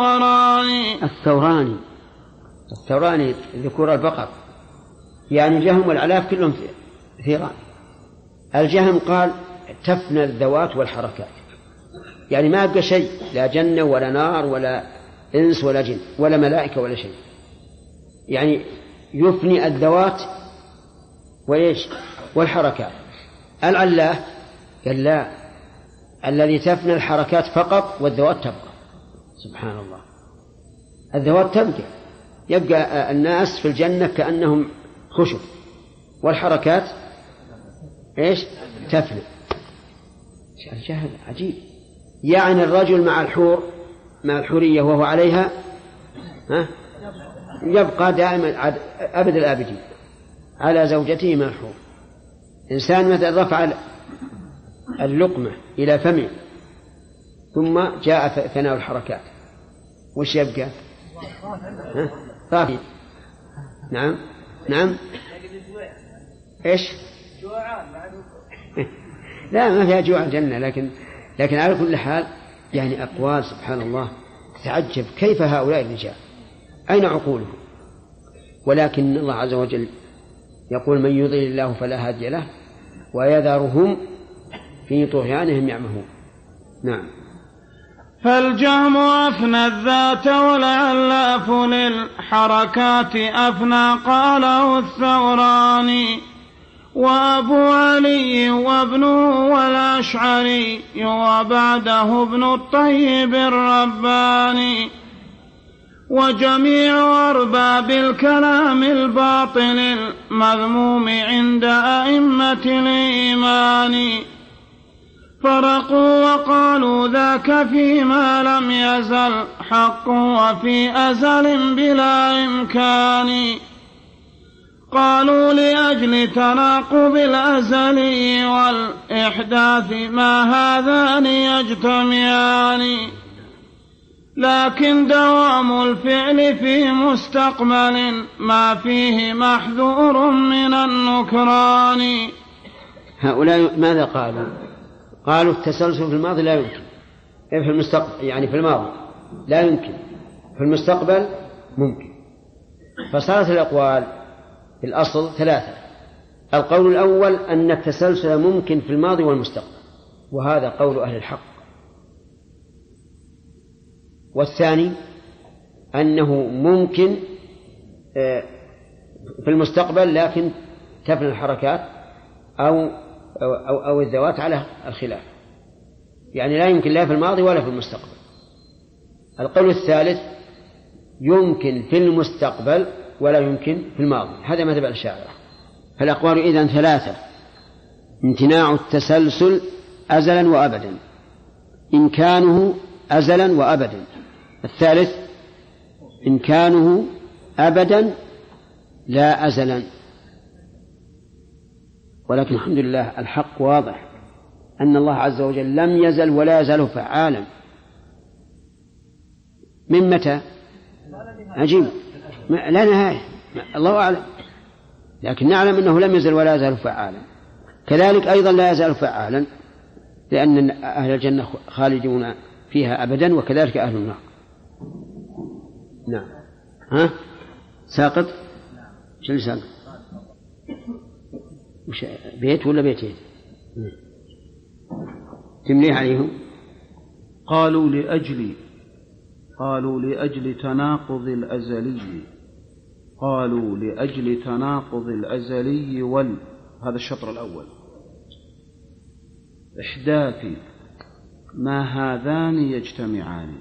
الثوراني ذكور البقر، يعني الجهم والعلاف كلهم ثيران. الجهم قال تفنى الذوات والحركات، يعني ما يبقى شيء، لا جنة ولا نار ولا إنس ولا جن ولا ملائكة ولا شيء، يعني يفني الذوات وإيش والحركات. العلاف قال لا، الذي تفنى الحركات فقط والذوات تبقى. سبحان الله، الذوات تبقى، يبقى الناس في الجنة كأنهم خشب، والحركات إيش تفنى. الجهل عجيب. يعني الرجل مع الحورية وهو عليها يبقى دائما أبد الآبدين على زوجته مع الحور. إنسان مثلا رفع اللقمة إلى فمه ثم جاء ثناء الحركات، وش يبقى؟ طافي. نعم إيش؟ لا، ما فيها جوع الجنة، لكن على كل حال يعني أقوال سبحان الله تتعجب كيف هؤلاء الرجال أين عقولهم؟ ولكن الله عز وجل يقول من يضلل الله فلا هادي له ويذرهم في طغيانهم يعمهون. نعم. فالجهم أفنى الذات والعلاف للحركات أفنى قاله الثوراني وأبو علي وابنه والأشعري وبعده ابن الطيب الرباني وجميع أرباب الكلام الباطل المذموم عند أئمة الإيمان فرقوا وقالوا ذاك فيما لم يزل حق وفي أزل بلا إمكان قالوا لأجل تناقض الأزلي والإحداث ما هذان يجتمعان لكن دوام الفعل في مستقبل ما فيه محذور من النكران. هؤلاء ماذا قالوا؟ قالوا التسلسل في الماضي لا يمكن، في المستقبل يعني في الماضي لا يمكن، في المستقبل ممكن. فصارت الأقوال في الأصل ثلاثة. القول الأول أن التسلسل ممكن في الماضي والمستقبل، وهذا قول أهل الحق. والثاني أنه ممكن في المستقبل لكن تبنى الحركات أو الذوات على الخلاف، يعني لا يمكن لا في الماضي ولا في المستقبل. القول الثالث يمكن في المستقبل ولا يمكن في الماضي، هذا مذهب الأشاعرة. فالأقوال إذن ثلاثة: امتناع التسلسل أزلا وأبدا، إمكانه أزلا وأبدا. الثالث إمكانه أبدا لا أزلا. ولكن الحمد لله الحق واضح أن الله عز وجل لم يزل ولا يزال فعالا. من متى؟ عجيب، لا نهاية، الله أعلم، لكن نعلم أنه لم يزل ولا يزال فعالا. كذلك أيضا لا يزال فعالا لأن أهل الجنة خالدون فيها أبدا، وكذلك أهل النار. نعم. ساقط؟ شو اللي ساقط؟ بيت ولا بيتين؟ تمليه عليهم. قالوا لأجل تناقض الأزلي، قالوا لأجل تناقض الأزلي هذا الشطر الأول إحداث ما هذان يجتمعان.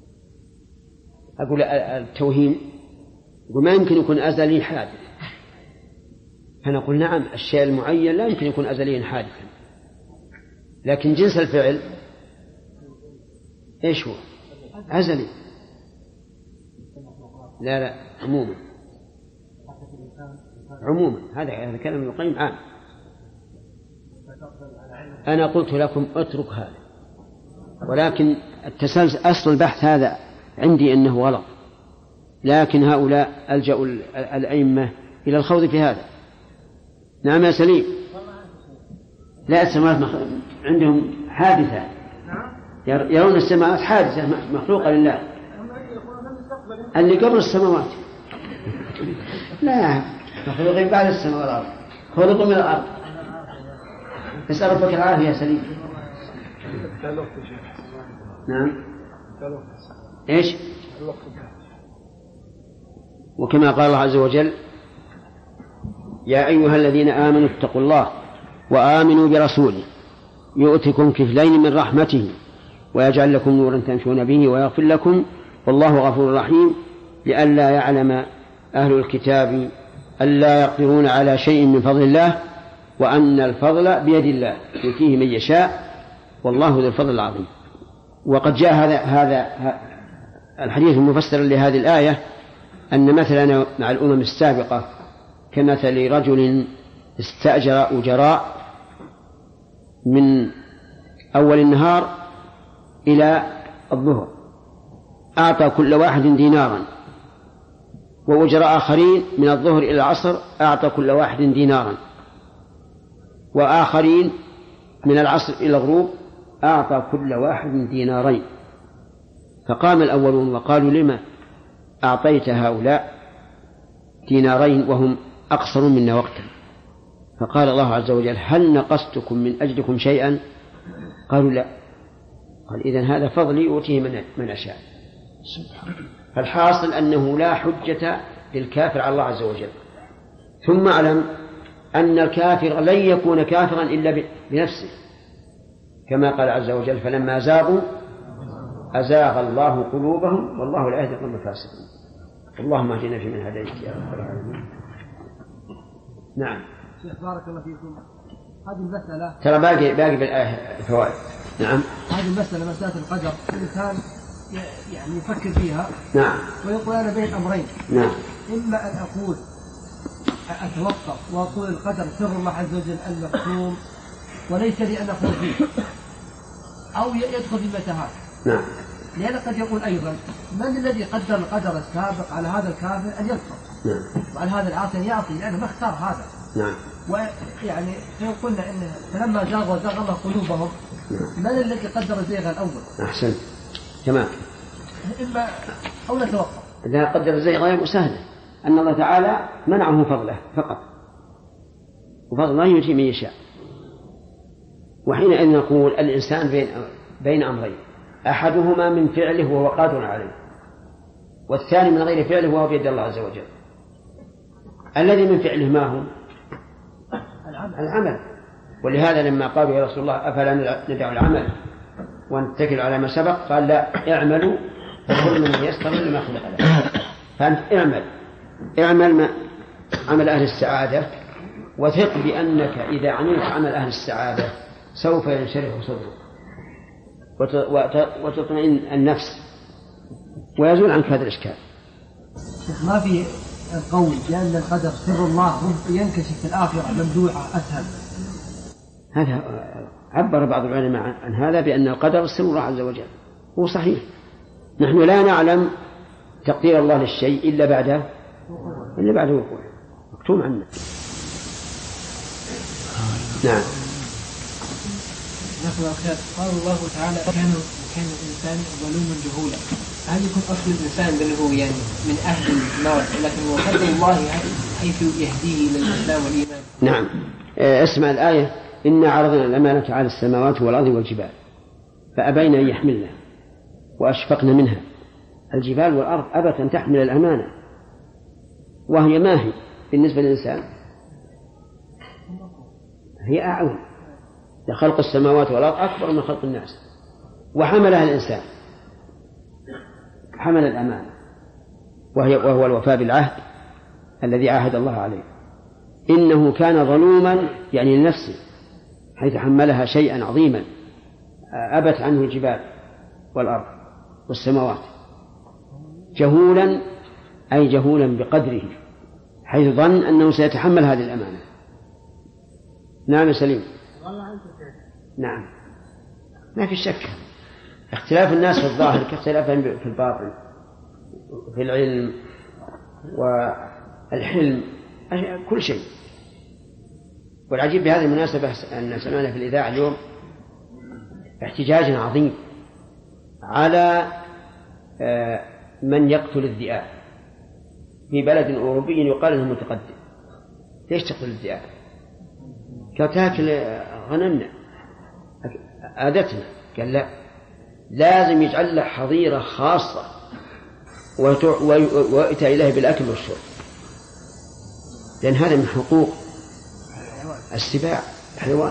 أقول التوهيم يقول ما يمكن يكون أزلي حادث، فنقول نعم الشيء المعين لا يمكن يكون أزليا حادثا، لكن جنس الفعل إيش هو؟ أزلي. لا عموما هذا كلام ابن القيم عام. أنا قلت لكم اترك هذا، ولكن التسلسل أصل البحث هذا عندي أنه غلط، لكن هؤلاء ألجأوا الأئمة إلى الخوض في هذا. نعم يا سليم. لا، السماوات عندهم حادثة، يرون السماوات حادثة مخلوقة لله، اللي قبل السماوات لا مخلوقين بعد السماء والأرض، خلقوا من الأرض. نسأل ربك العافية يا سليم. نعم. إيش؟ وكما قال الله عز وجل: يا أيها الذين آمنوا اتقوا الله وآمنوا برسوله يؤتكم كفلين من رحمته ويجعل لكم نورا تمشون به ويغفر لكم والله غفور رحيم، لئلا يعلم أهل الكتاب ألا يقدرون على شيء من فضل الله وأن الفضل بيد الله يؤتيه من يشاء والله ذو الفضل العظيم. وقد جاء هذا الحديث المفسر لهذه الآية أن مثلنا مع الأمم السابقة كمثل رجل استأجر أجراء من أول النهار إلى الظهر، أعطى كل واحد دينارا، وأجراء آخرين من الظهر إلى العصر أعطى كل واحد دينارا، وآخرين من العصر إلى الغروب أعطى كل واحد دينارين. فقام الأولون وقالوا: لما أعطيت هؤلاء دينارين وهم أقصر منا وقتا؟ فقال الله عز وجل: هل نقصتكم من أجلكم شيئا؟ قالوا: لا. قال: إذن هذا فضلي يؤتيه من أشاء. فالحاصل أنه لا حجة للكافر على الله عز وجل. ثم أعلم أن الكافر لن يكون كافرا إلا بنفسه، كما قال عز وجل: فلما زاغوا أزاغ الله قلوبهم والله لا يهدي القوم الفاسقين. اللهم اهدنا فيمن هديت يا رب العالمين. نعم. شيخ بارك الله فيكم، هذه المسألة ترى باقي بالآية الفوائد. نعم. هذه المسألة مسألة القدر الإنسان يعني يفكر فيها. نعم. ويقول أنا بين أمرين. نعم. إما أن أقول أتوقف وأقول القدر سر الله عز وجل المكتوم وليس لي أن أقول فيه، أو يدخل في المتاهات. نعم. لأن قد يقول أيضا: من الذي قدر القدر السابق على هذا الكافر أن يكفر؟ نعم. وعلى هذا العاصي أن يعصي لأنه ما اختار هذا. نعم. ويعني قلنا إن فلما زاغوا وزاغ الله قلوبهم. نعم. من الذي قدر الزيغ الأول؟ أحسن. تمام. إما أو نتوقف. إذا قدر الزيغ غير سهل، أن الله تعالى منعه فضله فقط، وفضل الله يؤتي من يشاء. وحينئذ نقول الإنسان بين أمرين: أحدهما من فعله وهو قادر عليه، والثاني من غير فعله وهو بيد الله عز وجل. الذي من فعله ما هو؟ العمل. ولهذا لما قالوا: يا رسول الله أفلا ندع العمل ونتكل على ما سبق؟ قال: لا، اعملوا فكل من يستر لما خلق له. فأنت اعمل ما عمل أهل السعادة، وثق بأنك إذا عملت عمل أهل السعادة سوف ينشرح صدرك وتطمئن النفس ويزول عنك هذا الإشكال. ما في القول لأن القدر سر الله ينكشف في الآخرة ممدوحة أسهل. هذا عبر بعض العلماء عن هذا بأن القدر سر الله عز وجل. هو صحيح، نحن لا نعلم تقدير الله للشيء إلا بعد وقوعه، مكتوم عنا. نعم. قال الله تعالى: كان الإنسان ظلوما جهولا. هل يكون أصل الإنسان بأنه يعني من أهل النار، لكن هو فضل الله حيث يهديه إلى الإسلام والإيمان؟ نعم. اسمع الآية: إنا عرضنا الأمانة على السماوات والأرض والجبال فأبين أن يحملنا وأشفقن منها. الجبال والأرض أبت أن تحمل الأمانة، وهي ما هي بالنسبة للإنسان؟ هي أعظم. خلق السماوات والأرض أكبر من خلق الناس، وحملها الإنسان، حمل الأمانة وهو الوفاء بالعهد الذي عاهد الله عليه. إنه كان ظلوما يعني لنفسه، حيث حملها شيئا عظيما أبت عنه الجبال والأرض والسماوات. جهولا أي جهولا بقدره، حيث ظن أنه سيتحمل هذه الأمانة. نعم سليم. نعم، ما في شك. اختلاف الناس في الظاهر كاختلافهم في الباطن، في العلم والحلم، كل شيء. والعجيب بهذه المناسبة أن سمعنا في الإذاعة اليوم احتجاج عظيم على من يقتل الذئاب في بلد أوروبي يقال أنه متقدم. ليش تقتل الذئاب؟ كتاكل غنمنا عادتنا. قال لا، لازم يجعل له حظيرة خاصة ويؤتى إليه بالأكل والشرب، لأن هذا من حقوق السباع الحيوان.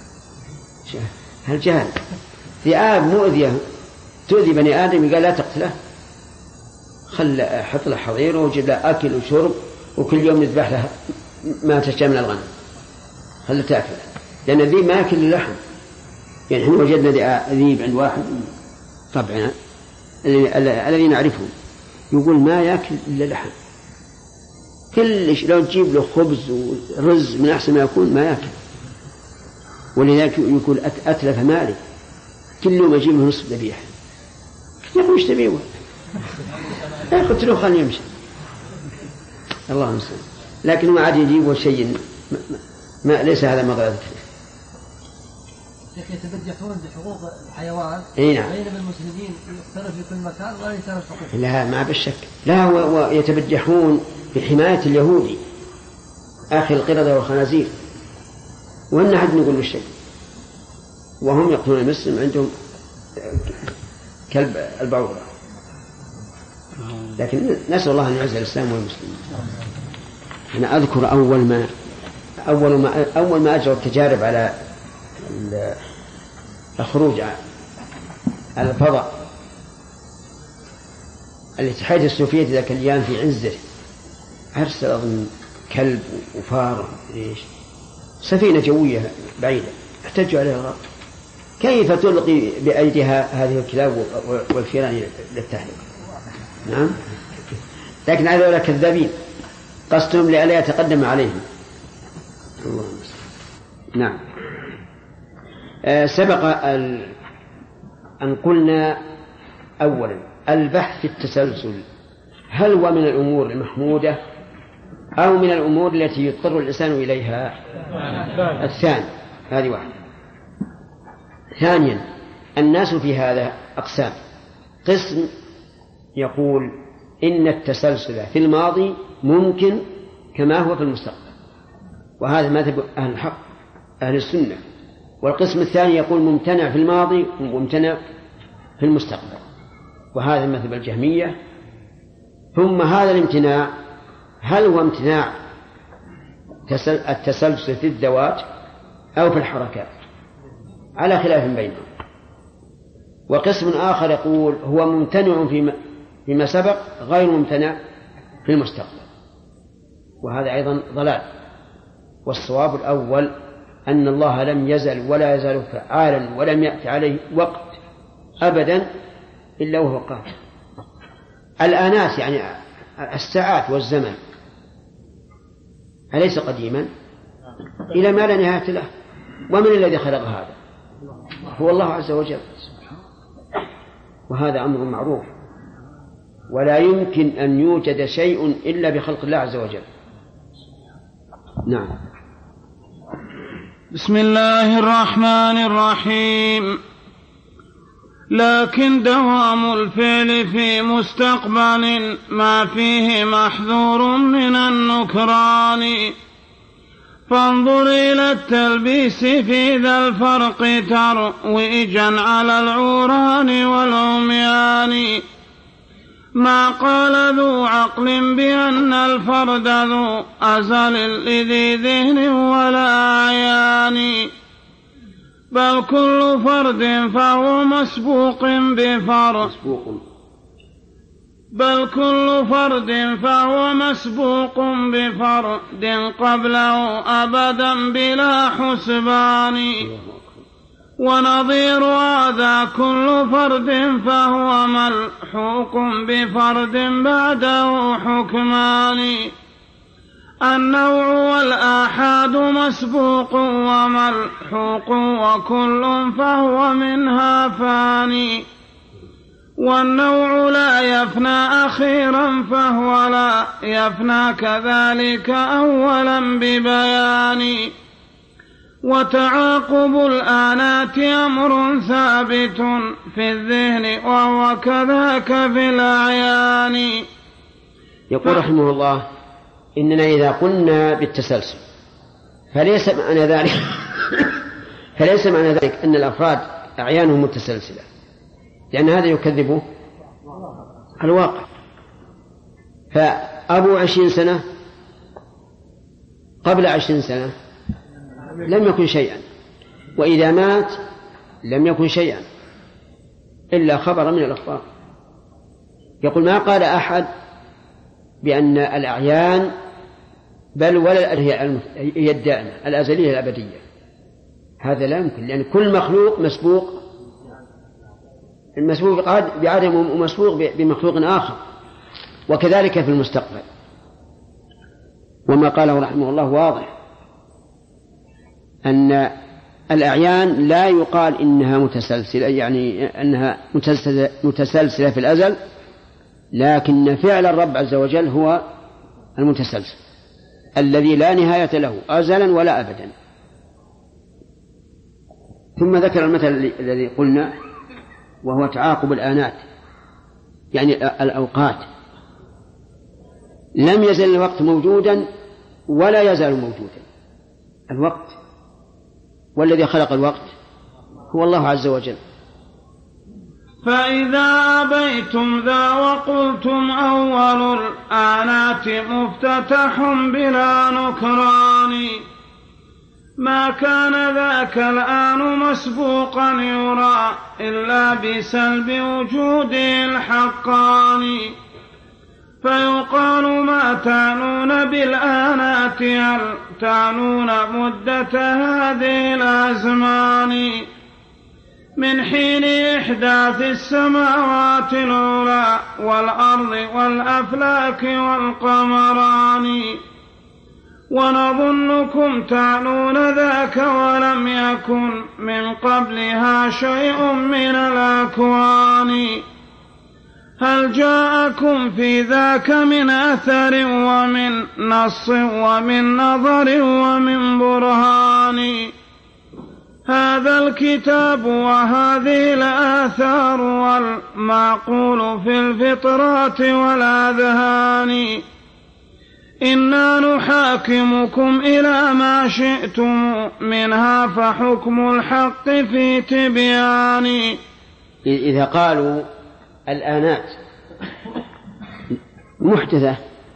هالجهل ذئاب مؤذية تؤذي بني آدم، قال لا تقتله، حط له حظيره وجيب له أكل وشرب، وكل يوم نذبح له ما تشاء من الغنم، خلي تأكله، لأن الذيب ما يأكل اللحم. يعني احنا وجدنا ذيب عند واحد طبعا الذي نعرفه يقول ما يأكل إلا لحم، كلش لو تجيب له خبز ورز من أحسن ما يكون ما يأكل. ولذلك يقول أتلف مالي، كل يوم أجيب له نصف ذبيحة. يقول ايش تبيه؟ قلت له خليه يمشي، الله المستعان. لكن ما عاد يجيبه شيء ما ليس هذا مضرة فيه. يتبجحون بحقوق الحيوان. نعم. بينما المسلمين يختلف في كل مكان ولا يسال الحقوق. لا ما بالشك، لا ويتبجحون بحماية اليهودي أخي القردة والخنازير، وأن أحد يقول له شيء، وهم يقتلون المسلم عندهم كلب البعوضة. لكن نسأل الله أن يعز الإسلام والمسلمين. أنا أذكر أول ما أجرى التجارب على الخروج على الفضاء، الاتحاد السوفيتي ذاك الأيام في عزه أرسل أظن كلب وفار سفينة جوية بعيدة احتجوا عليها الغرب، كيف تلقي بأيديها هذه الكلاب والفيران للتحريق؟ نعم، لكن هذول كذابين قصدهم لألا يتقدم عليهم. الله نعم. سبق أن قلنا أولا البحث في التسلسل هل هو من الأمور المحمودة أو من الأمور التي يضطر الإنسان إليها؟ الثاني، هذه واحدة. ثانيا الناس في هذا أقسام، قسم يقول إن التسلسل في الماضي ممكن كما هو في المستقبل، وهذا مذهب أهل الحق أهل السنة. والقسم الثاني يقول ممتنع في الماضي وممتنع في المستقبل، وهذا مذهب الجهمية. ثم هذا الامتناع هل هو امتناع التسلسل في الذوات أو في الحركات، على خلاف بينهم. وقسم آخر يقول هو ممتنع فيما سبق غير ممتنع في المستقبل، وهذا أيضا ضلال. والصواب الأول أن الله لم يزل ولا يزال فعالا ولم يأتي عليه وقت أبدا إلا وهو قادر. الآنات يعني الساعات والزمن أليس قديما إلى ما لا نهاية له؟ ومن الذي خلق هذا؟ هو الله عز وجل، وهذا أمر معروف، ولا يمكن أن يوجد شيء إلا بخلق الله عز وجل. نعم. بسم الله الرحمن الرحيم. لكن دوام الفعل في مستقبل ما فيه محذور من النكران، فانظر إلى التلبيس في ذا الفرق ترويجا على العوران والعميان. ما قال ذو عقل بأن الفرد ذو أزل لذي ذهن ولا أعيان، بل كل فرد فهو مسبوق بفرد قبله أبدا بلا حسبان. ونظير هذا كل فرد فهو ملحوق بفرد بعده حكمان. النوع والآحاد مسبوق وملحوق وكل فهو منها فاني. والنوع لا يفنى أخيرا فهو لا يفنى كذلك أولا ببيان. وتعاقب الآنات أمر ثابت في الذهن وهو كذاك في الأعيان. يقول رحمه الله إننا إذا قلنا بالتسلسل فليس معنى ذلك أن الأفراد أعيانهم متسلسلة، لأن هذا يكذب الواقع. فأبو 20 سنة قبل 20 سنة لم يكن شيئا، وإذا مات لم يكن شيئا إلا خبر من الأخبار. يقول ما قال أحد بأن الأعيان بل ولا هي الدائمة الأزلية الأبدية، هذا لا يمكن، لأن كل مخلوق مسبوق المسبوق بعدم ومسبوق بمخلوق آخر، وكذلك في المستقبل. وما قاله رحمه الله واضح، أن الأعيان لا يقال إنها متسلسلة، يعني أنها متسلسلة في الأزل، لكن فعل الرب عز وجل هو المتسلسل الذي لا نهاية له أزلا ولا أبدا. ثم ذكر المثل الذي قلنا وهو تعاقب الآنات، يعني الأوقات. لم يزل الوقت موجودا ولا يزال موجودا الوقت، والذي خلق الوقت هو الله عز وجل. فإذا أبيتم ذا وقلتم أول الآنات مفتتح بلا نكران، ما كان ذاك الآن مسبوقا يرى إلا بسلب وجوده الحقاني، فيقال ما تعنون بالآنات هل تعنون مدة هذه الأزمان، من حين إحداث السماوات الأولى والأرض والأفلاك والقمران، ونظنكم تعنون ذاك ولم يكن من قبلها شيء من الأكوان، هل جاءكم في ذاك من أثر ومن نص ومن نظر ومن برهان، هذا الكتاب وهذه الآثار والمعقول في الفطرات والأذهان، إنا نحاكمكم إلى ما شئتم منها فحكم الحق في تبيان. إذا قالوا الآنات محدثة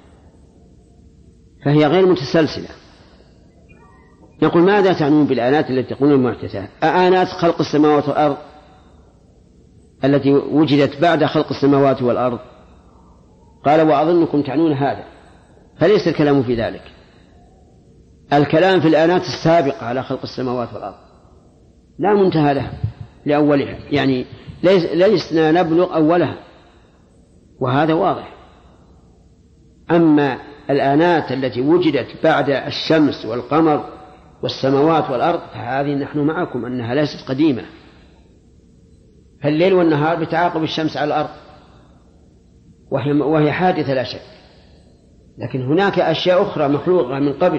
فهي غير متسلسلة، نقول ماذا تعنون بالآنات التي تقولون محدثة؟ آنات خلق السماوات والأرض التي وجدت بعد خلق السماوات والأرض؟ قال وأظنكم تعنون هذا، فليس الكلام في ذلك، الكلام في الآنات السابقة على خلق السماوات والأرض لا منتهى لها لأولها، يعني لسنا نبلغ أولها، وهذا واضح. أما الآنات التي وجدت بعد الشمس والقمر والسماوات والأرض فهذه نحن معكم أنها ليست قديمة، فالليل والنهار بتعاقب الشمس على الأرض وهي حادثة لا شك، لكن هناك أشياء أخرى مخلوقة من قبل.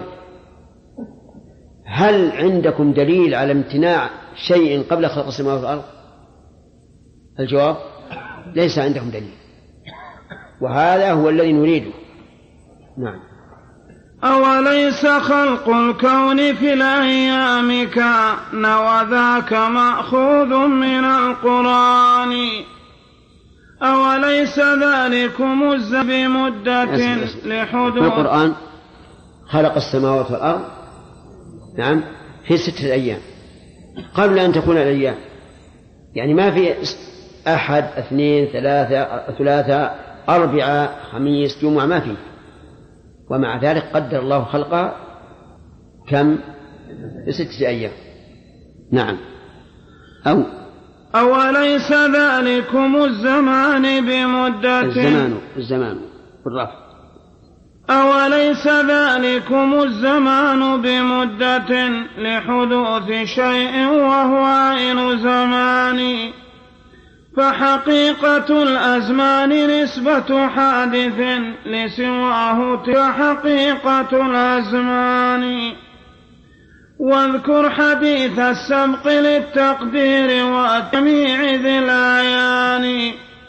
هل عندكم دليل على امتناع شيء قبل خلق السماوات والأرض؟ الجواب ليس عندهم دليل، وهذا هو الذي نريده. نعم. أوليس خلق الكون في الأيام كان وذاك مأخوذ من القرآن، أوليس ذلكم الزب بمدة لحدود في القرآن خلق السماوات والأرض نعم في 6 أيام قبل أن تكون الأيام، يعني ما في 1 2 3 4 خميس جمعة، ما في، ومع ذلك قدر الله خلقها كم؟ 6 أيام. نعم. أوليس ذلكم الزمان بمدة الزمان بالرفع، أوليس ذلكم الزمان بمدة لحدوث شيء وهو عين زمان، فحقيقة الأزمان نسبة حادث لسواه حقيقة الأزمان، واذكر حديث السبق للتقدير وجميع ذي الأعيان،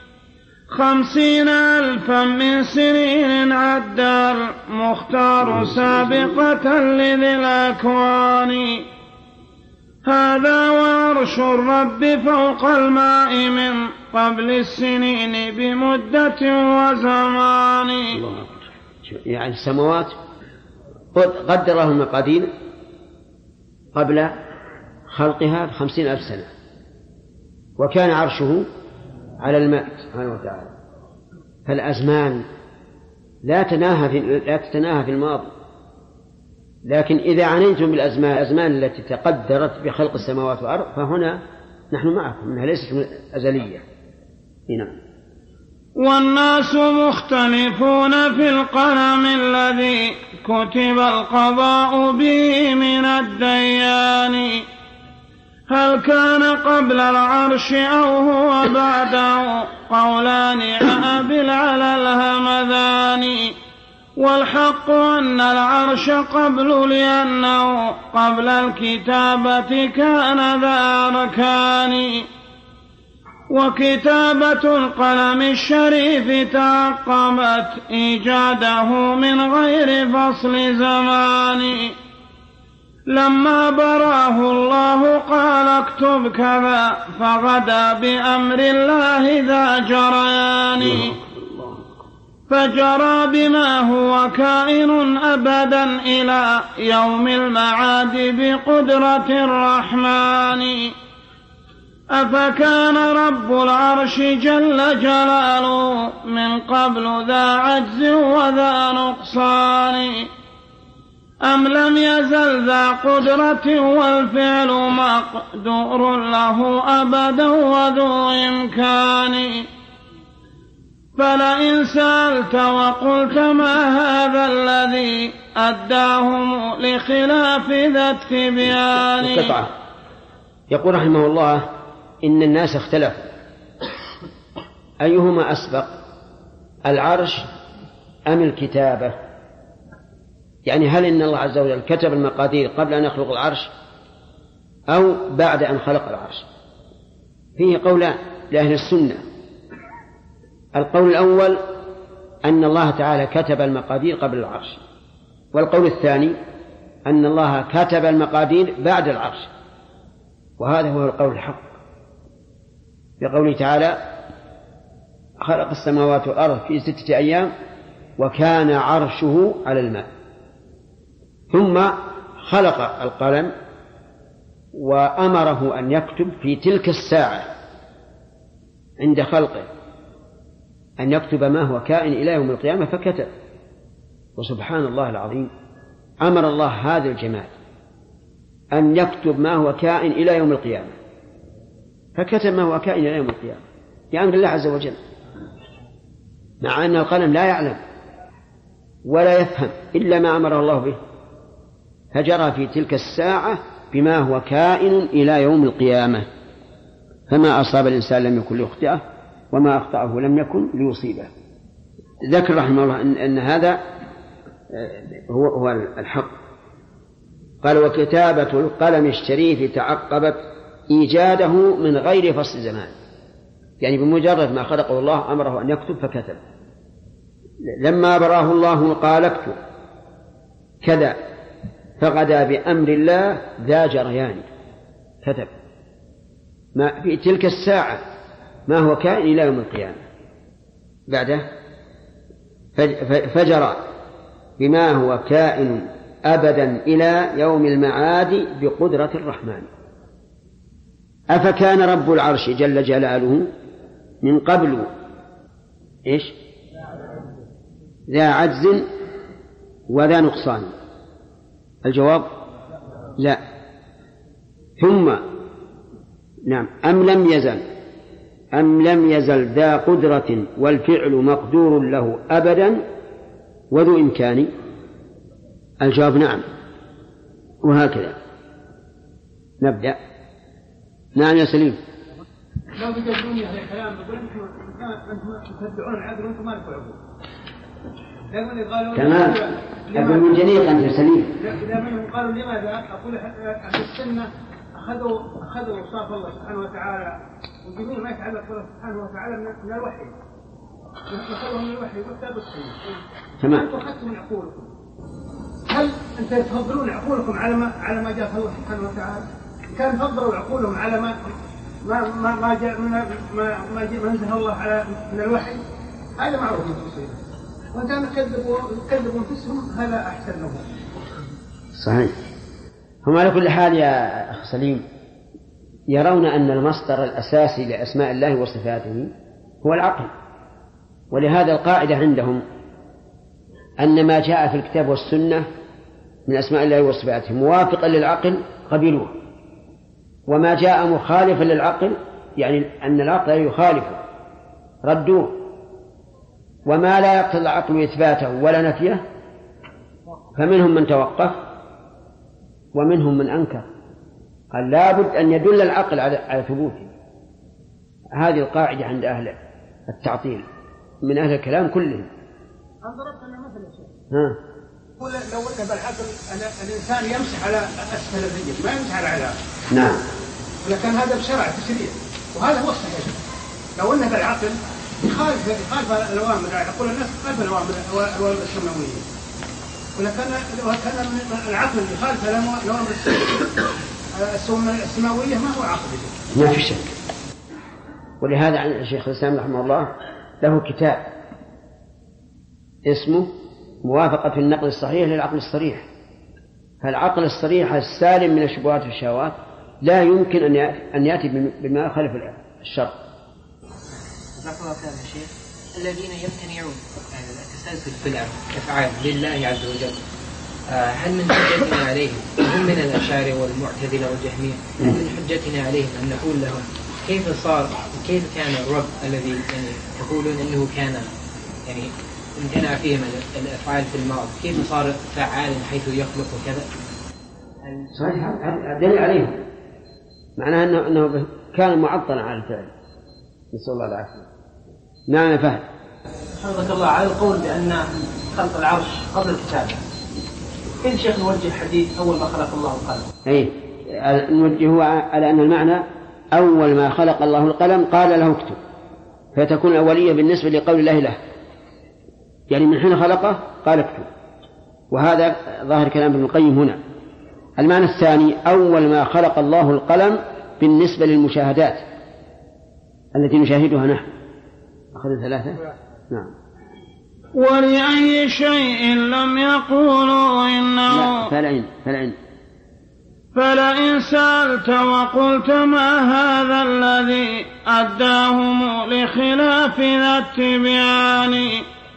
50,000 من سنين عد المختار سابقة لذي الأكوان، هذا وعرش الرب فوق الماء من قبل السنين بمدة وزمان. يعني السماوات قدره المقادير قبل خلقها 50,000 سنة، وكان عرشه على الماء سبحانه وتعالى، فالأزمان لا تتناهى في الماضي، لكن إذا عنيتم بالأزمان التي تقدرت بخلق السماوات والأرض فهنا نحن معكم، إنها ليست أزلية. نعم. والناس مختلفون في القلم الذي كتب القضاء به من الديان، هل كان قبل العرش أو هو بعده؟ قولان عابل على الهمذان، والحق أن العرش قبل، لأنه قبل الكتابة كان ذا أركان، وكتابة القلم الشريف تعقبت إيجاده من غير فصل زمان، لما براه الله قال اكتب كذا فغدا بأمر الله ذا جريان، فجرى بما هو كائن أبدا إلى يوم المعاد بقدرة الرحمن، أفكان رب العرش جل جلاله من قبل ذا عجز وذا نقصان، أم لم يزل ذا قدرة والفعل مقدور له أبدا وذو إمكان، فلئن سألت وقلت ما هذا الذي أداهم لخلاف ذا التبيان. يقول رحمه الله إن الناس اختلفوا أيهما أسبق، العرش أم الكتابة؟ يعني هل إن الله عز وجل كتب المقادير قبل أن يخلق العرش أو بعد أن خلق العرش؟ فيه قولان لأهل السنة. القول الأول أن الله تعالى كتب المقادير قبل العرش، والقول الثاني أن الله كتب المقادير بعد العرش، وهذا هو القول الحق، بقوله تعالى خلق السماوات والأرض في 6 أيام وكان عرشه على الماء، ثم خلق القلم وأمره أن يكتب في تلك الساعة عند خلقه، أن يكتب ما هو كائن إلى يوم القيامة، فكتب. وسبحان الله العظيم، أمر الله هذا الجمال أن يكتب ما هو كائن إلى يوم القيامة، فكتب ما هو كائن إلى يوم القيامة بأمر الله عز وجل، مع أن القلم لا يعلم ولا يفهم إلا ما أمره الله به، فجرى في تلك الساعة بما هو كائن إلى يوم القيامة، فما أصاب الإنسان لم يكن ليخطئه وما أخطأه لم يكن ليصيبه. ذكر رحمه الله أن هذا هو الحق. قال وكتابة القلم الشريف تعقبت إيجاده من غير فصل زمان، يعني بمجرد ما خلقه الله أمره أن يكتب فكتب، لما براه الله قال اكتب كذا فغدا بأمر الله ذا جريان، كتب ما في تلك الساعة ما هو كائن إلى يوم القيامة، بعده فجرى بما هو كائن أبدا إلى يوم المعاد بقدرة الرحمن. أفكان رب العرش جل جلاله من قبل إيش؟ ذا عجز وذا نقصان؟ الجواب لا. ثم نعم أم لم يزل ذا قدرة والفعل مقدور له أبدا وذو إمكان؟ الجواب نعم. وهكذا نبدأ. نعم يا سليم. لو بتجدوني هذا الكلام بقول أنتم تتبعون العدل وأنتم ما لكم عقول. تمام. أقول من جديد أنت يا سليم. لما قالوا لماذا؟ أقول أهل السنة أخذوا وصاف الله سبحانه وتعالى وجميع ما يتعلق بالله سبحانه وتعالى من الوحي، أخذوه من الوحي وكتاب السنة. تمام. أنتم أخذتم من عقولكم، هل أنت تفضلون عقولكم على ما جاء الله سبحانه وتعالى؟ كان فضلوا عقولهم على ما جاء ما أنزل الله على من الوحي، هذا معروف من تصيبه، وإن كانوا كذبوا أنفسهم هذا أحسن لهم. صحيح. هم على كل حال يا أخ سليم يرون أن المصدر الأساسي لأسماء الله وصفاته هو العقل، ولهذا القاعدة عندهم أن ما جاء في الكتاب والسنة من أسماء الله وصفاته موافقا للعقل قبلوه، وما جاء مخالفا للعقل يعني أن العقل يخالفه ردوه، وما لا يقتضي العقل إثباته ولا نفيه فمنهم من توقف ومنهم من أنكر، قال لابد أن يدل العقل على ثبوته. هذه القاعدة عند أهل التعطيل من أهل الكلام كلهم. ضربت لنا مثل يا شيخ. قل لو أن بالعقل الإنسان يمسح على أسفل الرجل ما يمسح على الأعلى. نعم. ولكن هذا بشرع تشريع، وهذا هو الصحيح. لو أن بالعقل يخالف الأوامر، يقول الناس خالف الأوامر السماوية، ولكن العقل يخالف الأوامر السماوية ما هو عقل. ما في شك. ولهذا الشيخ الإسلام رحمه الله له كتاب اسمه موافقة النقل الصحيح للعقل الصريح. فالعقل الصريح السالم من الشبهات والشهوات لا يمكن أن يأتي بما يخالف الشرع. جزاك الله خير يا شيخ. الذين يمتنعون التسلسل في الأفعال لله عز وجل، هل من حجتنا عليهم، هم من الأشاعرة والمعتزلة والجهمية، هل من حجتنا عليهم أن نقول لهم كيف كان الرب الذي يعني تقولون أنه كان يعني امتنع فيه من الأفعال في الماضي، كيف صار فعالا حيث يخلق وكذا؟ صحيح، دليل عليهم، معناه أنه كان معطلا على الفعل. نسأل الله العافية. نعم يا فهد. حفظك الله، على القول بأن خلق العرش قبل الكتابة، كيف شيخ نوجه حديث أول ما خلق الله القلم؟ أي نوجهه على أن المعنى أول ما خلق الله القلم قال له اكتب، فتكون الأولية بالنسبة لقول الله له، يعني من حين خلقه قال اكتب، وهذا ظاهر كلام ابن القيم هنا. المعنى الثاني أول ما خلق الله القلم بالنسبة للمشاهدات التي نشاهدها نحن. أخذ ثلاثة. نعم. ولأي شيء لم يقولوا إنه فلئن سألت وقلت ما هذا الذي أداهم لخلاف ذا التبيان.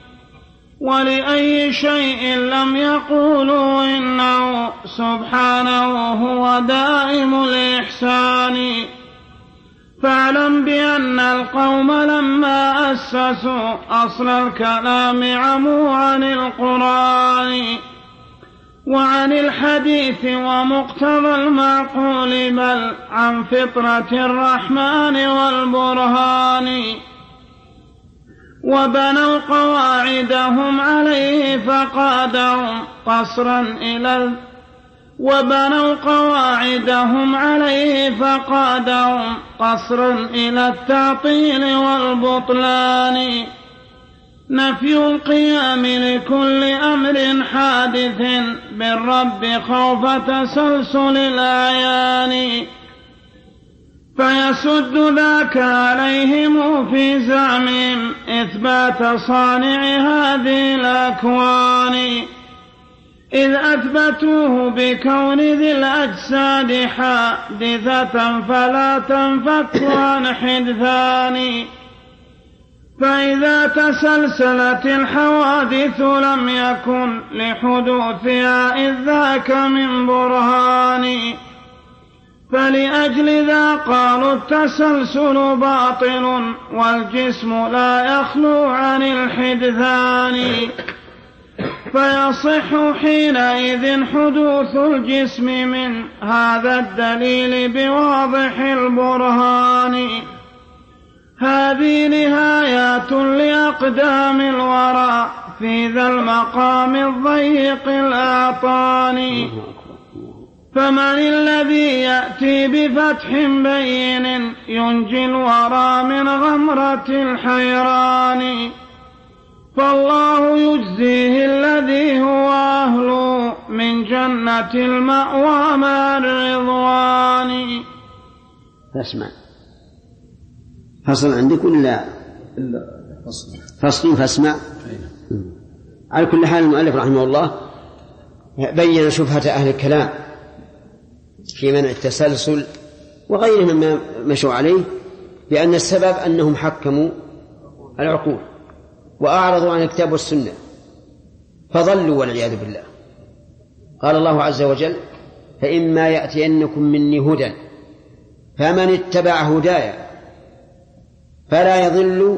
ولأي شيء لم يقولوا إنه سبحانه هو دائم الإحسان. فاعلم بأن القوم لما أسسوا أصل الكلام عموا عن القرآن وعن الحديث ومقتضى المعقول، بل عن فطرة الرحمن والبرهان. وبنوا قواعدهم عليه فقادهم قصرا إلى التعطيل والبطلان. نفي القيام لكل أمر حادث بالرب خوف تسلسل الأعيان. فيسد ذاك عليهم في زعمهم إثبات صانع هذه الأكوان، إذ أثبتوه بكون ذي الأجساد حادثة فلا تنفك عن حدثان. فإذا تسلسلت الحوادث لم يكن لحدوثها إذ ذاك من برهان. فلأجل ذا قالوا التسلسل باطل والجسم لا يخلو عن الحدثان. فيصح حينئذ حدوث الجسم من هذا الدليل بواضح البرهان. هذه نهايات لأقدام الورى في ذا المقام الضيق الأعطان. فمن الذي يأتي بفتح بين ينجي الورى من غمرة الحيران؟ فالله يجزيه الذي هو أهله من جنة المأوى مع الرضوان. فاسمع. فصل عندك ولا فصل؟ فاسمع. على كل حال المؤلف رحمه الله بين شبهة أهل الكلام في منع التسلسل وغيره مما مشوا عليه، بأن السبب أنهم حكموا العقول وأعرضوا عن الكتاب والسنة فضلوا والعياذ بالله. قال الله عز وجل: فإما يأتينكم مني هدى فمن اتبع هدايا فلا يضل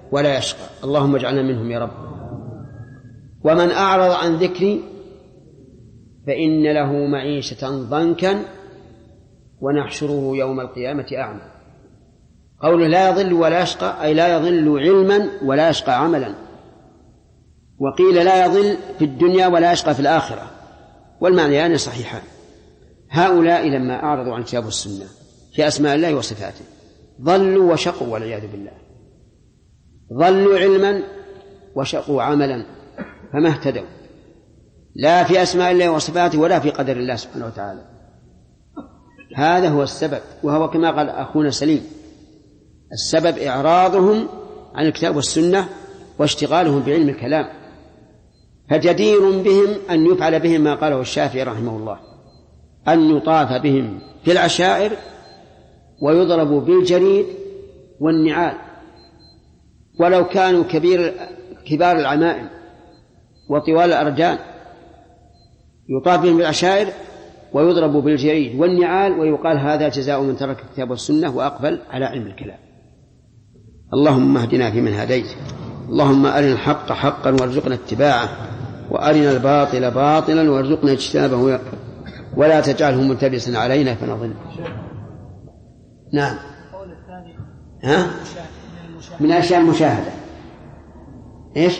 ولا يشقى، اللهم اجعلنا منهم يا رب. ومن أعرض عن ذكري فإن له معيشة ضنكا ونحشره يوم القيامة أعمى. قوله لا يضل ولا يشقى أي لا يضل علما ولا يشقى عملا، وقيل لا يضل في الدنيا ولا يشقى في الآخرة، والمعنيان صحيحان. هؤلاء لما أعرضوا عن الكتاب والسنة في أسماء الله وصفاته ضلوا وشقوا والعياذ بالله، ضلوا علما وشقوا عملا، فما اهتدوا لا في أسماء الله وصفاته ولا في قدر الله سبحانه وتعالى. هذا هو السبب، وهو كما قال أخونا سليم، السبب إعراضهم عن الكتاب والسنة واشتغالهم بعلم الكلام، فجدير بهم أن يفعل بهم ما قاله الشافعي رحمه الله، أن يطاف بهم في العشائر ويضربوا بالجريد والنعال، ولو كانوا كبار العمائم وطوال الأرجان، يطاف بهم بالعشائر ويضربوا بالجريد والنعال، ويقال هذا جزاء من ترك الكتاب والسنة وأقبل على علم الكلام. اللهم اهدنا فيمن هديت، اللهم أرنا الحق حقا وارزقنا اتباعه، وأرنا الباطل باطلا وارزقنا اجتنابه، ولا تجعله ملتبسا علينا فنضل. نعم. ها؟ من الأشياء المشاهدة. إيش؟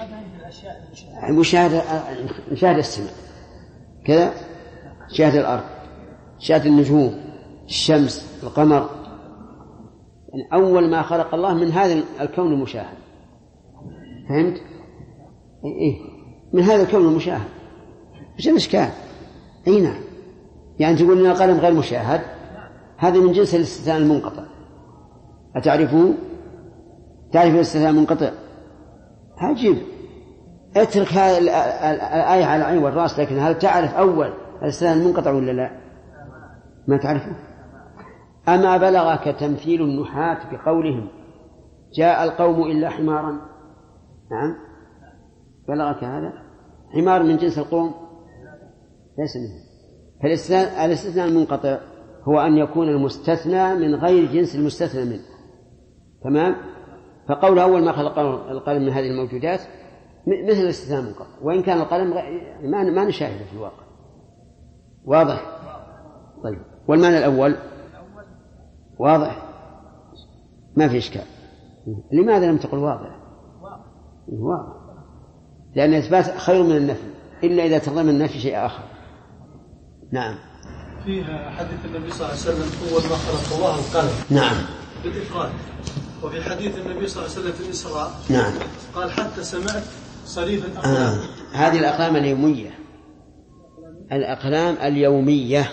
مشاهدة السماء كذا، شاهد الأرض، شاهد النجوم، الشمس، القمر، يعني أول ما خلق الله من هذا الكون المشاهد. فهمت؟ إيه؟ من هذا الكون المشاهد. إيش الإشكال؟ أي نعم. يعني تقول إن القلم غير مشاهد، هذا من جنس الاستثناء المنقطع. أتعرفه؟ تعرف الاستثناء المنقطع؟ عجيب. اترك هذه الآية على العين والرأس، لكن هل تعرف أول الاستثناء المنقطع ولا لا؟ ما تعرفه. أما بلغك تمثيل النحاة بقولهم جاء القوم إلا حمارا؟ نعم، بلغك هذا؟ حمار من جنس القوم ليس منه. فالاستثناء المنقطع هو أن يكون المستثنى من غير جنس المستثنى منه. تمام؟ فقول أول ما خلق القلم من هذه الموجودات مثل الاستثناء المنقطع، وإن كان القلم ما نشاهده في الواقع. واضح؟ طيب، والمعنى الأول واضح؟ ما في إشكال. لماذا لم تقل واضح؟ واضح، لأن الإثبات خير من النفي، إلا إذا تضمن النفي شيء آخر. نعم. فيها حديث النبي صلى الله عليه وسلم أول ما خلق الله القلم. نعم. بالإفراد. وفي حديث النبي صلى الله عليه وسلم في الإسراء. نعم. قال حتى سمعت صريف الأقلام. هذه الأقلام اليومية، الأقلام اليومية،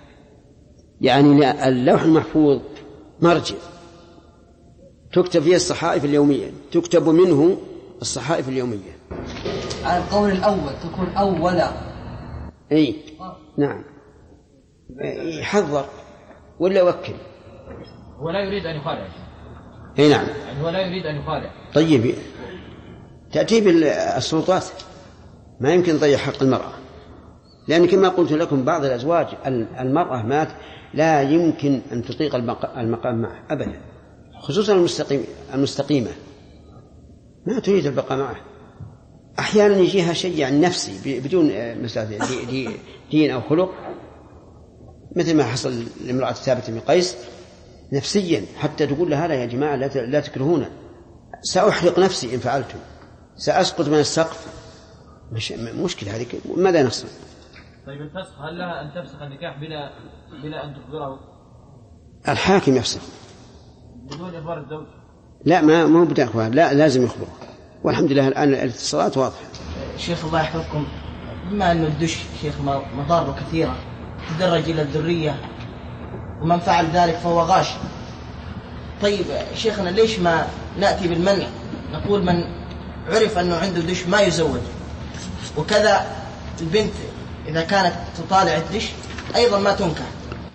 يعني اللوح المحفوظ مرجع تكتب فيه الصحائف اليومية، تكتب منه الصحائف اليومية. على القول الأول تكون أولا. أي نعم، يحذر ولا يوكل. هو لا يريد أن يخالع. أي نعم، يعني هو لا يريد أن يخالع. طيب، تأتي بالسلطات، ما يمكن تضيع حق المرأة، لأن كما قلت لكم بعض الأزواج المرأة لا يمكن أن تطيق المقام معه أبدا، خصوصا المستقيمة ما تريد البقاء معه. أحيانا يجيها شيء عن نفسي بدون مثل دين أو خلق، مثل ما حصل لامرأة ثابت بن قيس، نفسيا حتى تقول لها يا جماعة لا تكرهونا، سأحرق نفسي إن فعلتم، سأسقط من السقف. مشكلة هذه، ماذا نصنع؟ طيب الفسخ، هل لها أن تفسخ النكاح بلا أن تخبره؟ الحاكم يفسخ بدون إخبار الزوج؟ لا، ما هو بدون إخبار، لا لازم يخبره. والحمد لله الآن الاتصالات واضحة. شيخ الله يحفظكم، بما أنه الدش شيخ مضاره كثيرة تدرج إلى الذرية، ومن فعل ذلك فهو غاش. طيب شيخنا ليش ما نأتي بالمنع، نقول من عرف أنه عنده دش ما يزوج، وكذا البنت إذا كانت تطالع الدش أيضا ما تنكح.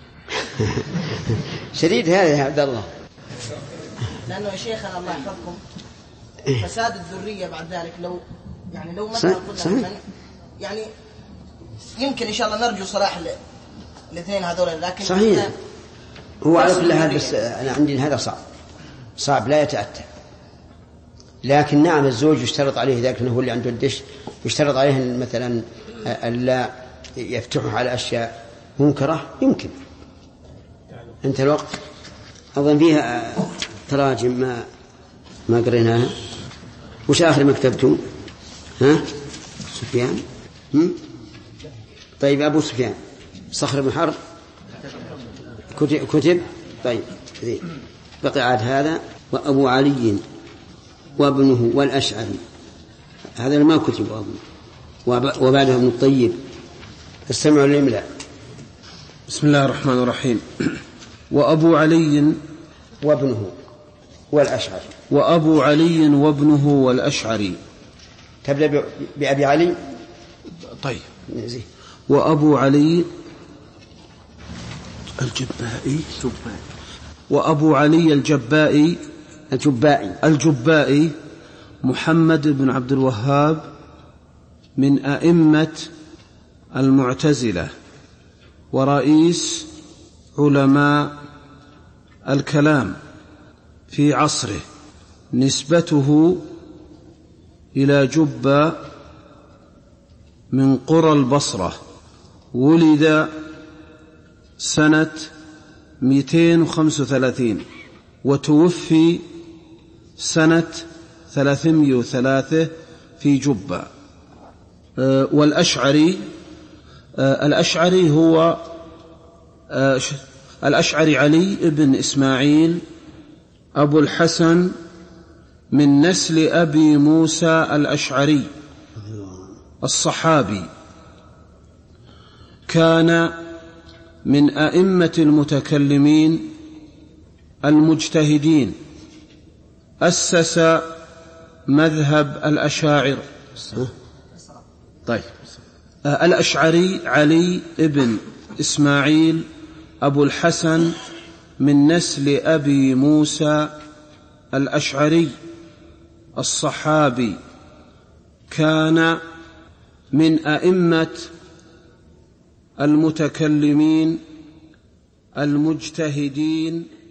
شديد هذا يا عبد الله، لأنه يا شيخنا الله يحفظكم فساد الذرية بعد ذلك لو مثلا قلنا يعني يمكن إن شاء الله نرجو صلاح الاثنين هذول، لكن صحيح هو على كل حال، بس أنا عندي هذا صعب لا يتأتى. لكن نعم الزوج يشترط عليه ذلك، أنه هو اللي عنده الدش، يشترط عليه مثلا ألا يفتحه على أشياء منكرة، يمكن. أنت الوقت أظن فيها تراجم ما قريناها. وش آخر ما كتبتم؟ سفيان؟ طيب أبو سفيان صخر بن حرب كتب. طيب بقي عاد هذا وأبو علي وابنه والأشعري، هذا ما كتب أظن، وبعده ابن الطيب. استمعوا للإملاء. بسم الله الرحمن الرحيم. وأبو علي وابنه والأشعري. وأبو علي وابنه والأشعري. تبدأ بأبي علي. طيب. وأبو علي الجبائي. وأبو علي الجبائي محمد بن عبد الوهاب من أئمة المعتزلة ورئيس علماء الكلام في عصره، نسبته إلى جبة من قرى البصرة، ولد سنة 235 وتوفي سنة 303 في جبة. والأشعري هو الأشعري علي بن إسماعيل أبو الحسن من نسل أبي موسى الأشعري الصحابي، كان من أئمة المتكلمين المجتهدين، أسس مذهب الأشاعرة. طيب. الأشعري علي بن إسماعيل أبو الحسن من نسل أبي موسى الأشعري الصحابي، كان من أئمة المتكلمين المجتهدين